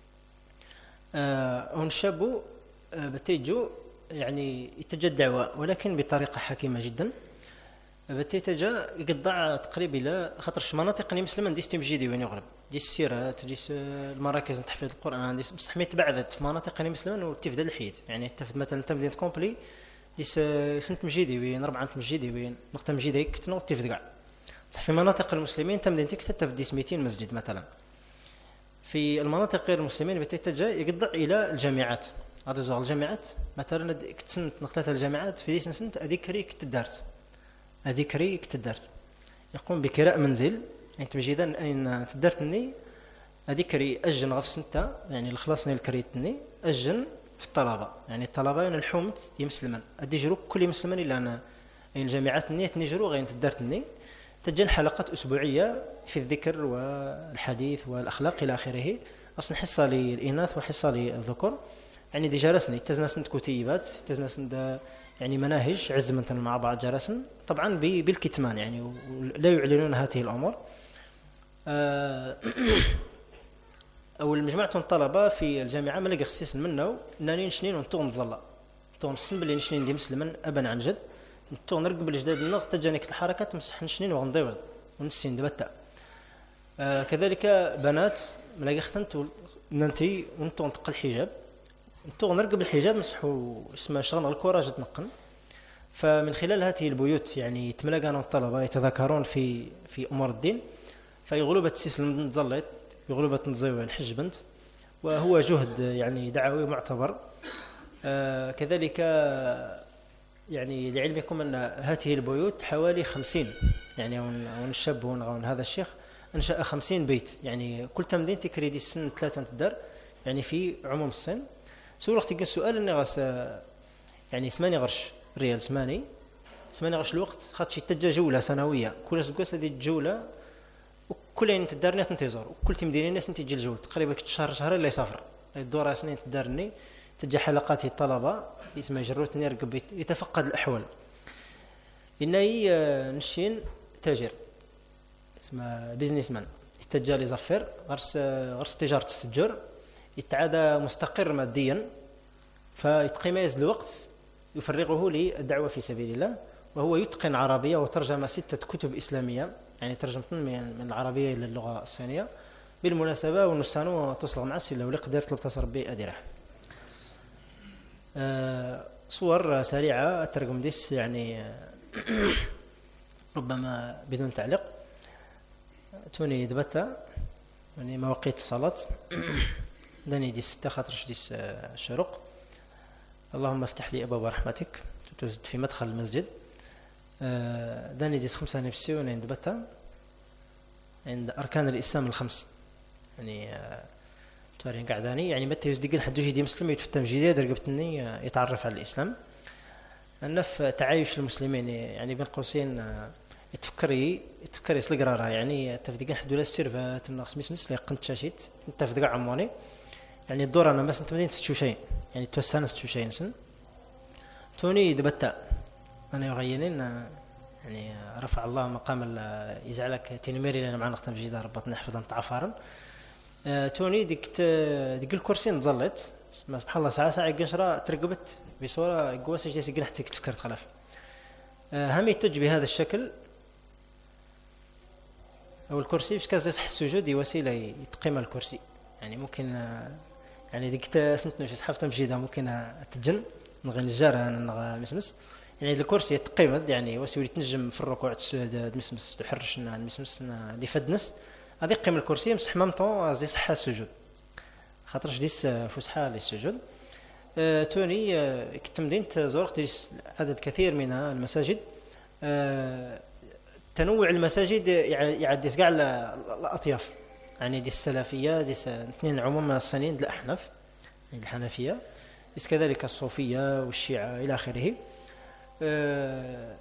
آه ونشابو آه بتيجو يعني يتجد دعوة ولكن بطريقة حكيمة جدا بتيجا يقطع تقريبا إلى خاطرش مناطق اللي مسلمة ديس تمجيدي وين يغرب ديس السيرات ديس المراكز تحفيظ القرآن ديس بصح ما تبعدت في مناطق اللي مسلمة وتفدى الحيط يعني تفد مثلا تمدين كومبلي ديس سنت مجيدي وين ربعة مجيدي وين نقطة مجيدي كتنو تفد كاع بصح في مناطق المسلمين تمدين تكتب ديس مئتين مسجد مثلا. في المناطق غير المسلمين بتيجا يقطع إلى الجامعات هذا زوج الجامعات مثلا كتسنت نقطة الجامعات في ديس سنت أذكري كتدارت أذكري كتدارت يقوم بكراء منزل يعني تمجيدا أين تدارتني أذكري أجن غف سنتا يعني الخلاصني الكريتني أجن في الطلبة يعني الطلبة يعني الحومت يمسلمن أديجرو كل مسلمن إلا أنا يعني الجامعات النية تنجرو غين تدارتني تجن حلقات أسبوعية في الذكر والحديث والأخلاق إلى آخره أصلا حصة للإناث وحصة للذكور يعني دي جالسني تزنسن كتيبات تزنسن يعني مناهج عزمة مع بعض جالسن طبعا بالكتمان يعني لا يعلنون هذه الأمور. أو المجموعة الطلبة في الجامعة ما لقى خصيص منه نانين شنين ونطون ظلا نطون السن بلي نشنين دي مسلما أبا عن جد نطون نرقب الجداد النغ تجانيك الحركات مسح نشنين وغنضيوض ونسين دبتا. آه كذلك بنات ما لقى ختنت ننتي ونطون تقل الحجاب نطون نرقب الحجاب مسحوا اسمها شغل الكورة جت نقن. فمن خلال هذه البيوت يعني يتملاقون الطلبة يتذاكرون في في أمور الدين فيغلبة تسلم نتزلط يغلبة نتزوج الحج بنت وهو جهد يعني دعوي معتبر. آه كذلك يعني لعلمكم أن هذه البيوت حوالي خمسين يعني ونشب ون هذا الشيخ أنشأ خمسين بيت يعني كل تمدين تكريدي السن ثلاثة تدار يعني في عموم السن. سؤال وقت يقول السؤال أني غاس يعني ثمانية غرش ريال ثمانية ثمانية غرش الوقت خاطش يتجه جولة سنوية كل سقوس هذه الجولة وكل يعني تدار ناس تنتظر وكل تمديني ناس تجي الجولة تقريبا شهر شهرين لا يسافر الدورة سنين تدارني تجي حلقات الطلبة اسمه جروتني يرقب يتفقد الأحوال. إني نشين تاجر اسمه بيزنس مان يتجه لزفر غرس غرس تجارة السجور يتعادى مستقر ماديا فيتقيم يزد الوقت يفرغه للدعوة في سبيل الله وهو يتقن عربية وترجم ستة كتب إسلامية يعني ترجمت من العربية إلى اللغة الصينية بالمناسبة ونسانو توصل مع السلة ولي قدرت لبتصر بأديره. أه صور سريعة الترجم ديس يعني ربما بدون تعليق توني دبتا يعني مواقيت الصلاة داني ديس تخاطرش ديس الشروق اللهم افتح لي أبواب رحمتك تزد في مدخل المسجد. أه داني ديس خمسة نفسي ونين دبتا عند أركان الإسلام الخمس يعني أه تورين قعداني يعني متى يزدق حد يجي مسلم يتفتم جديد رقبتني يتعرف على الإسلام. أن في تعايش المسلمين يعني بين قوسين يتفكري يتفكري يسلق راه يعني تفدق حد ولا السيرفات الناس مس مس قنت شاشيت انت فدق عموني يعني الدور انا مثلا تمدين ستو شيء يعني توسان ستو شيء سن توني دبتا انا يغينين يعني رفع الله مقام يزعلك تنميري لنا معنا نختم جيدا ربط نحفظ انت عفارا توني ديك ديك الكرسي نظلت سبحان الله ساعه ساعه قنشره ترقبت بصوره قوس جالس يقول حتى تفكرت خلاف هم يتج بهذا الشكل او الكرسي باش كاز يصح السجود وسيله يتقيم الكرسي يعني ممكن يعني ديك سنتنو شي صحافه مجيده ممكن تجن نغي الجار نغ مسمس يعني الكرسي يتقيم يعني وسيله تنجم في الركوع تسجد مسمس تحرش المسمس اللي فدنس هذه قيم الكرسي مسح مامطون زي صح السجود خاطرش ديس فسحه للسجود. أه توني أه كنت مدينة زورق عدد كثير من المساجد أه تنوع المساجد يعدي كاع الاطياف يعني دي السلفيه دي اثنين عموما الصينيين الاحناف يعني الحنفيه بس كذلك الصوفيه والشيعه الى اخره. أه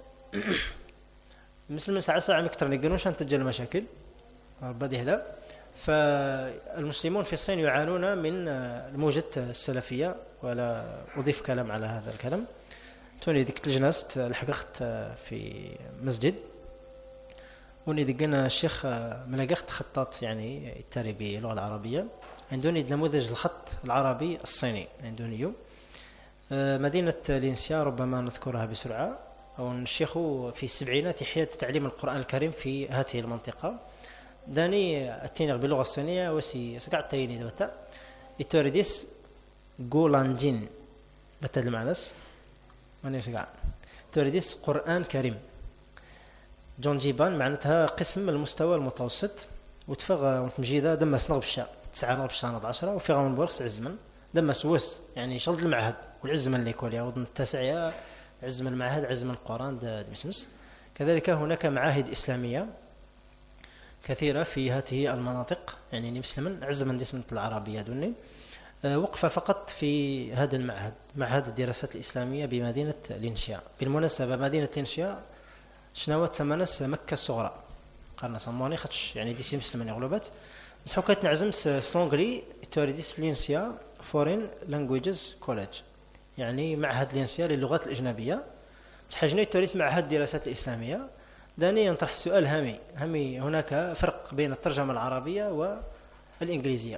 مثل من ساعه ساعه مكتر نقنوش نتجل المشاكل بدي هذا. فالمسلمون في الصين يعانون من الموجة السلفية ولا أضيف كلام على هذا الكلام. توني ديك الجناست لحققت في مسجد وني دقنا الشيخ ملاقخت خطاط يعني التالي باللغة العربية عندوني نموذج الخط العربي الصيني عندوني مدينة لينسيا ربما نذكرها بسرعة أو الشيخ في السبعينات يحيى تعليم القرآن الكريم في هذه المنطقة داني التينغ باللغة الصينية وسي سقعت تايني دوتا يتورديس غولانجين بتدل معناس ماني سقع تورديس قرآن كريم جون جيبان معناتها قسم المستوى المتوسط وتفغ وتمجيدا دم سنغ بالشا تسعة نغ بالشا نض عشرة وفي غامن بورخس عزمن دم سوس يعني شرط المعهد والعزمن اللي يكون يا وضن التاسع عزمن المعهد عزمن القرآن دا مسمس. كذلك هناك معاهد إسلامية كثيرة في هذه المناطق يعني مسلما عزما دي سنة العربية دوني وقف فقط في هذا المعهد معهد الدراسات الإسلامية بمدينة لينشيا. بالمناسبة مدينة لينشيا شنو تسمنس مكة الصغرى قالنا صموني خدش يعني دي سي مسلمين يغلبت بس حكيت نعزم سلونغري توريديس لينشيا فورين لانجويجز كوليج يعني معهد لينشيا للغات الأجنبية حاجني توريس معهد الدراسات الإسلامية. داني ينطرح السؤال هامي هامي هناك فرق بين الترجمة العربية والإنجليزية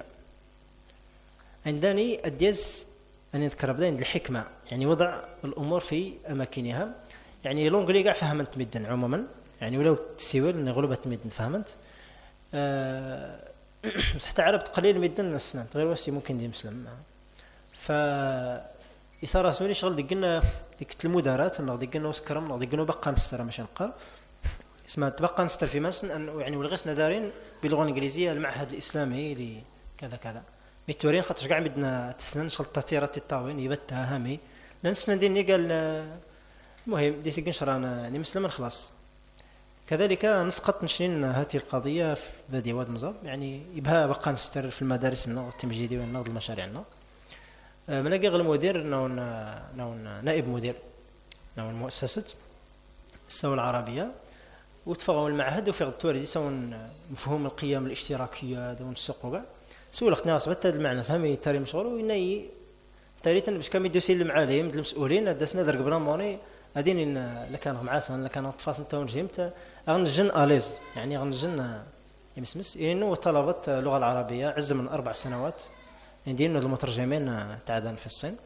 عندني أديز أن يذكر بدين الحكمة يعني وضع الأمور في أماكنها يعني لونغلي قاع فهمت مدن عموما يعني ولو تسيول غلبت مدن فهمت أه بس حتى عربت قليل مدن السنة غير واسي ممكن دي مسلم ف يصير سوني شغل دقنا ديك المدارات نغ دقنا وسكرم نغ دقنا بقى نستر ماشي نقر اسمها تبقى نستر في مارسن أن يعني والغسنا دارين باللغة الإنجليزية المعهد الإسلامي اللي كذا كذا متورين خاطر كاع بدنا تسنن شغل تطيرات الطاوين يبتها هامي لان سنن ديني قال المهم دي سكن شرانا نمسلم خلاص. كذلك نسقط نشرين هذه القضية في بادي واد مزاب يعني يبها بقى نستر في المدارس النغ التمجيدي والنغ المشاريع النغ ملاقي غير المدير نون نون نائب مدير نون مؤسسة السوى العربية وتفقوا المعهد وفي التواري يسوون مفهوم القيم الاشتراكية دون السوق وكاع سول اختنا اصبت هذا المعنى سامي تاري مشغول ويني تاريتا باش كان يدوسي المعالم المسؤولين داسنا درك بلا موني هادين اللي كان معاسن اللي كان طفاس نتا ونجيمت غنجن اليز يعني غنجن يمسمس انه طلبه اللغه العربيه عز من اربع سنوات عندنا المترجمين تعدان في الصين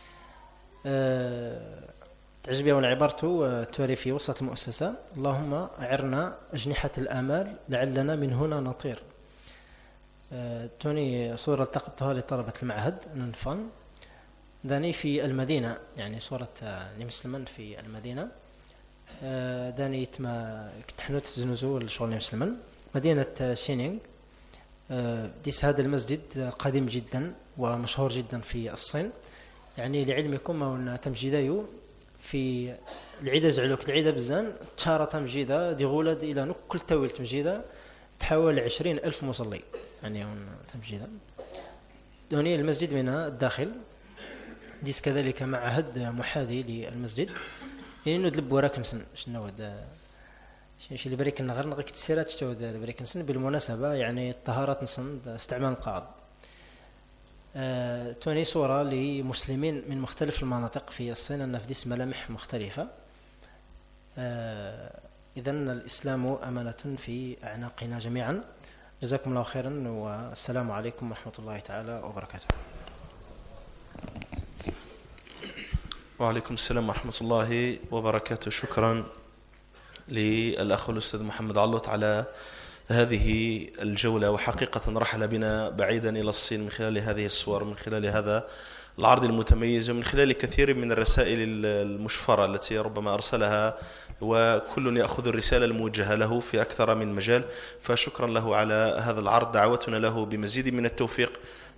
أه تعجبني وانا عبارته توري في وسط المؤسسه اللهم اعرنا اجنحه الامال لعلنا من هنا نطير. أه توني صوره التقطتها لطلبه المعهد ننفن داني في المدينه يعني صوره مسلما في المدينه أه داني تما كتحنوت زنوزو الشغل مسلما مدينه شينينغ. أه ديس هذا المسجد قديم جدا ومشهور جدا في الصين يعني لعلمكم ان تمجيدايو في العيدة زعلوك العيدة بزان تشارة تمجيدة دي غولد إلى نكل تويل تمجيدة تحول عشرين ألف مصلي يعني تمجيدة دوني المسجد من الداخل ديس كذلك معهد محاذي للمسجد يعني ندلب وراك نسن شنو هذا شي اللي بريك النهار نغيك تسيرات شتو هذا بريك نسن بالمناسبة يعني الطهارات نسن استعمال القاعد آه، توني صورة لمسلمين من مختلف المناطق في الصين أن في ديس ملامح مختلفة آه، إذن الإسلام أمانة في أعناقنا جميعا. جزاكم الله خيرا والسلام عليكم ورحمة الله تعالى وبركاته. وعليكم السلام ورحمة الله وبركاته. شكرا للأخ الأستاذ محمد علوط على هذه الجولة، وحقيقة رحل بنا بعيدا إلى الصين من خلال هذه الصور، من خلال هذا العرض المتميز، ومن خلال كثير من الرسائل المشفرة التي ربما أرسلها، وكل يأخذ الرسالة الموجهة له في أكثر من مجال. فشكرا له على هذا العرض، دعوتنا له بمزيد من التوفيق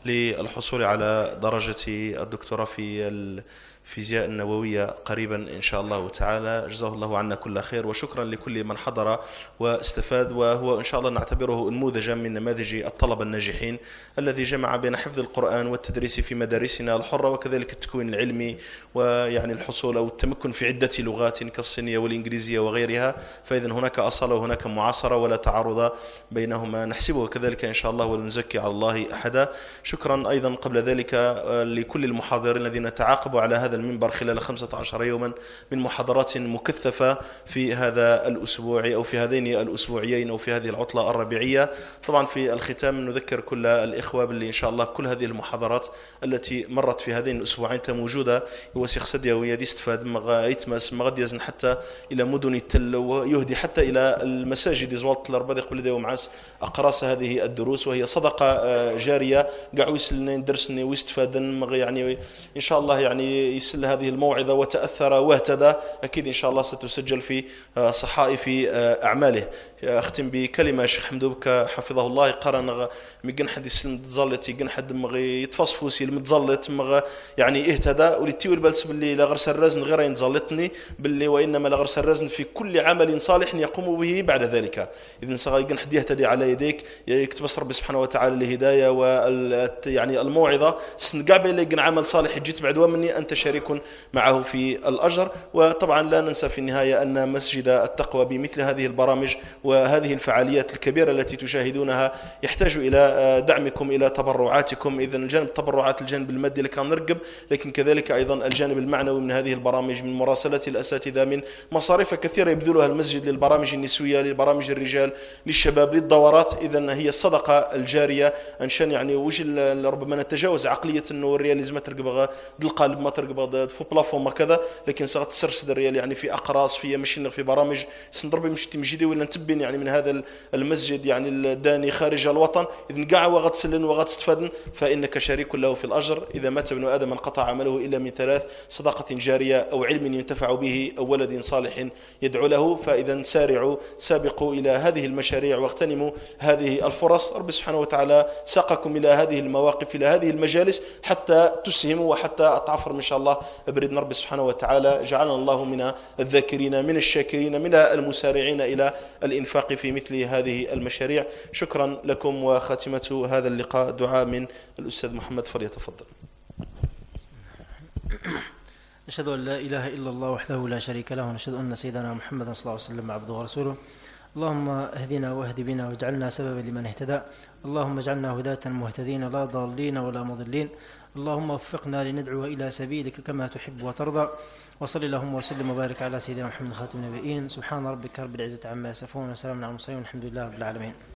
للحصول على درجة الدكتوراه في الفيزياء النووية قريبا إن شاء الله تعالى. جزاه الله عنا كل خير، وشكرا لكل من حضر واستفاد، وهو إن شاء الله نعتبره نموذجا من نماذج الطلبة الناجحين الذي جمع بين حفظ القرآن والتدريس في مدارسنا الحرة، وكذلك التكوين العلمي، ويعني الحصول أو التمكن في عدة لغات كالصينية والإنجليزية وغيرها. فإذا هناك أصالة وهناك معاصرة ولا تعارض بينهما، نحسبه كذلك إن شاء الله ولا نزكي على الله أحدا. شكرا أيضا قبل ذلك لكل المحاضرين الذين تعاقبوا على هذا المنبر خلال خمسة عشر يوما من محاضرات مكثفة في هذا الأسبوع أو في هذين الأسبوعيين أو في هذه العطلة الربيعية. طبعا في الختام نذكر كل الإخوة باللي إن شاء الله كل هذه المحاضرات التي مرت في هذين الأسبوعين موجودة يوسيخ سديا ويدي استفاد مغا يتمس مغد يزن حتى إلى مدن التل، ويهدي حتى إلى المساجد زوالت الأرباد يقبل ديو معاس أقراص هذه الدروس، وهي صدقة جارية قاعد يسلنا درسني ويستفادن يعني إن شاء الله يعني يسل هذه الموعظة وتأثر واهتدى، أكيد إن شاء الله ستسجل في صحائف أعماله. أختم بكلمة شيخ حمدوبك حفظه الله قرن ميجن حد يسلم تزلت يجن حد مغي يتفصفوسي المتزلت مغ يعني اهتدى ولتي والبلس باللي لا غرس الرزن غير ينزلتني باللي وإنما لا غرس الرزن في كل عمل صالح يقوم به بعد ذلك. إذن صغى يجن حد يهتدي على يديك يكتبس ربي سبحانه وتعالى الهداية وال يعني الموعظة سنقعب إلى يجن عمل صالح جيت بعد ومني أنت شريك معه في الأجر. وطبعا لا ننسى في النهاية أن مسجد التقوى بمثل هذه البرامج وهذه الفعاليات الكبيرة التي تشاهدونها يحتاج إلى دعمكم إلى تبرعاتكم. إذن الجانب التبرعات الجانب المادي اللي كان نرقب، لكن كذلك أيضا الجانب المعنوي من هذه البرامج، من مراسلة الأساتذة، من مصاريف كثيرة يبذلها المسجد للبرامج النسوية، للبرامج الرجال، للشباب، للدورات. إذن هي الصدقة الجارية أنشان يعني وجل ربما نتجاوز عقلية أنه الرياليزم ما ترقب القلب ما ترقب في بلافون كذا، لكن سغت تسرسد الريال يعني في أقراص في مشينا في برامج سنضرب مش تمجدي ولا نتبين يعني من هذا المسجد يعني الداني خارج الوطن. إذن قاع وغتسلن وغتستفادن فإنك شريك له في الأجر. إذا مات ابن آدم انقطع عمله إلا من ثلاث: صدقة جارية أو علم ينتفع به أو ولد صالح يدعو له. فإذا سارعوا سابقوا إلى هذه المشاريع واغتنموا هذه الفرص. رب سبحانه وتعالى ساقكم إلى هذه المواقف إلى هذه المجالس حتى تسهموا وحتى أتعفر إن شاء الله أبردنا رب سبحانه وتعالى. جعلنا الله من الذاكرين من الشاكرين من المسارعين إلى الإنفاق في مثل هذه المشاريع. شكرا لكم. وخاتمة هذا اللقاء دعاء من الأستاذ محمد فليتفضل. نشهد أن لا إله إلا الله وحده لا شريك له، ونشهد أن سيدنا محمدا صلى الله عليه وسلم عبده ورسوله. اللهم اهدنا واهد بنا واجعلنا سببا لمن اهتدى. اللهم اجعلنا هداة مهتدين لا ضالين ولا مضلين. اللهم وفقنا لندعو إلى سبيلك كما تحب وترضى. وصل اللهم وسلم وبارك على سيدنا محمد خاتم النبيين. سبحان ربك رب العزة عما يصفون وسلام على المرسلين والحمد لله رب العالمين.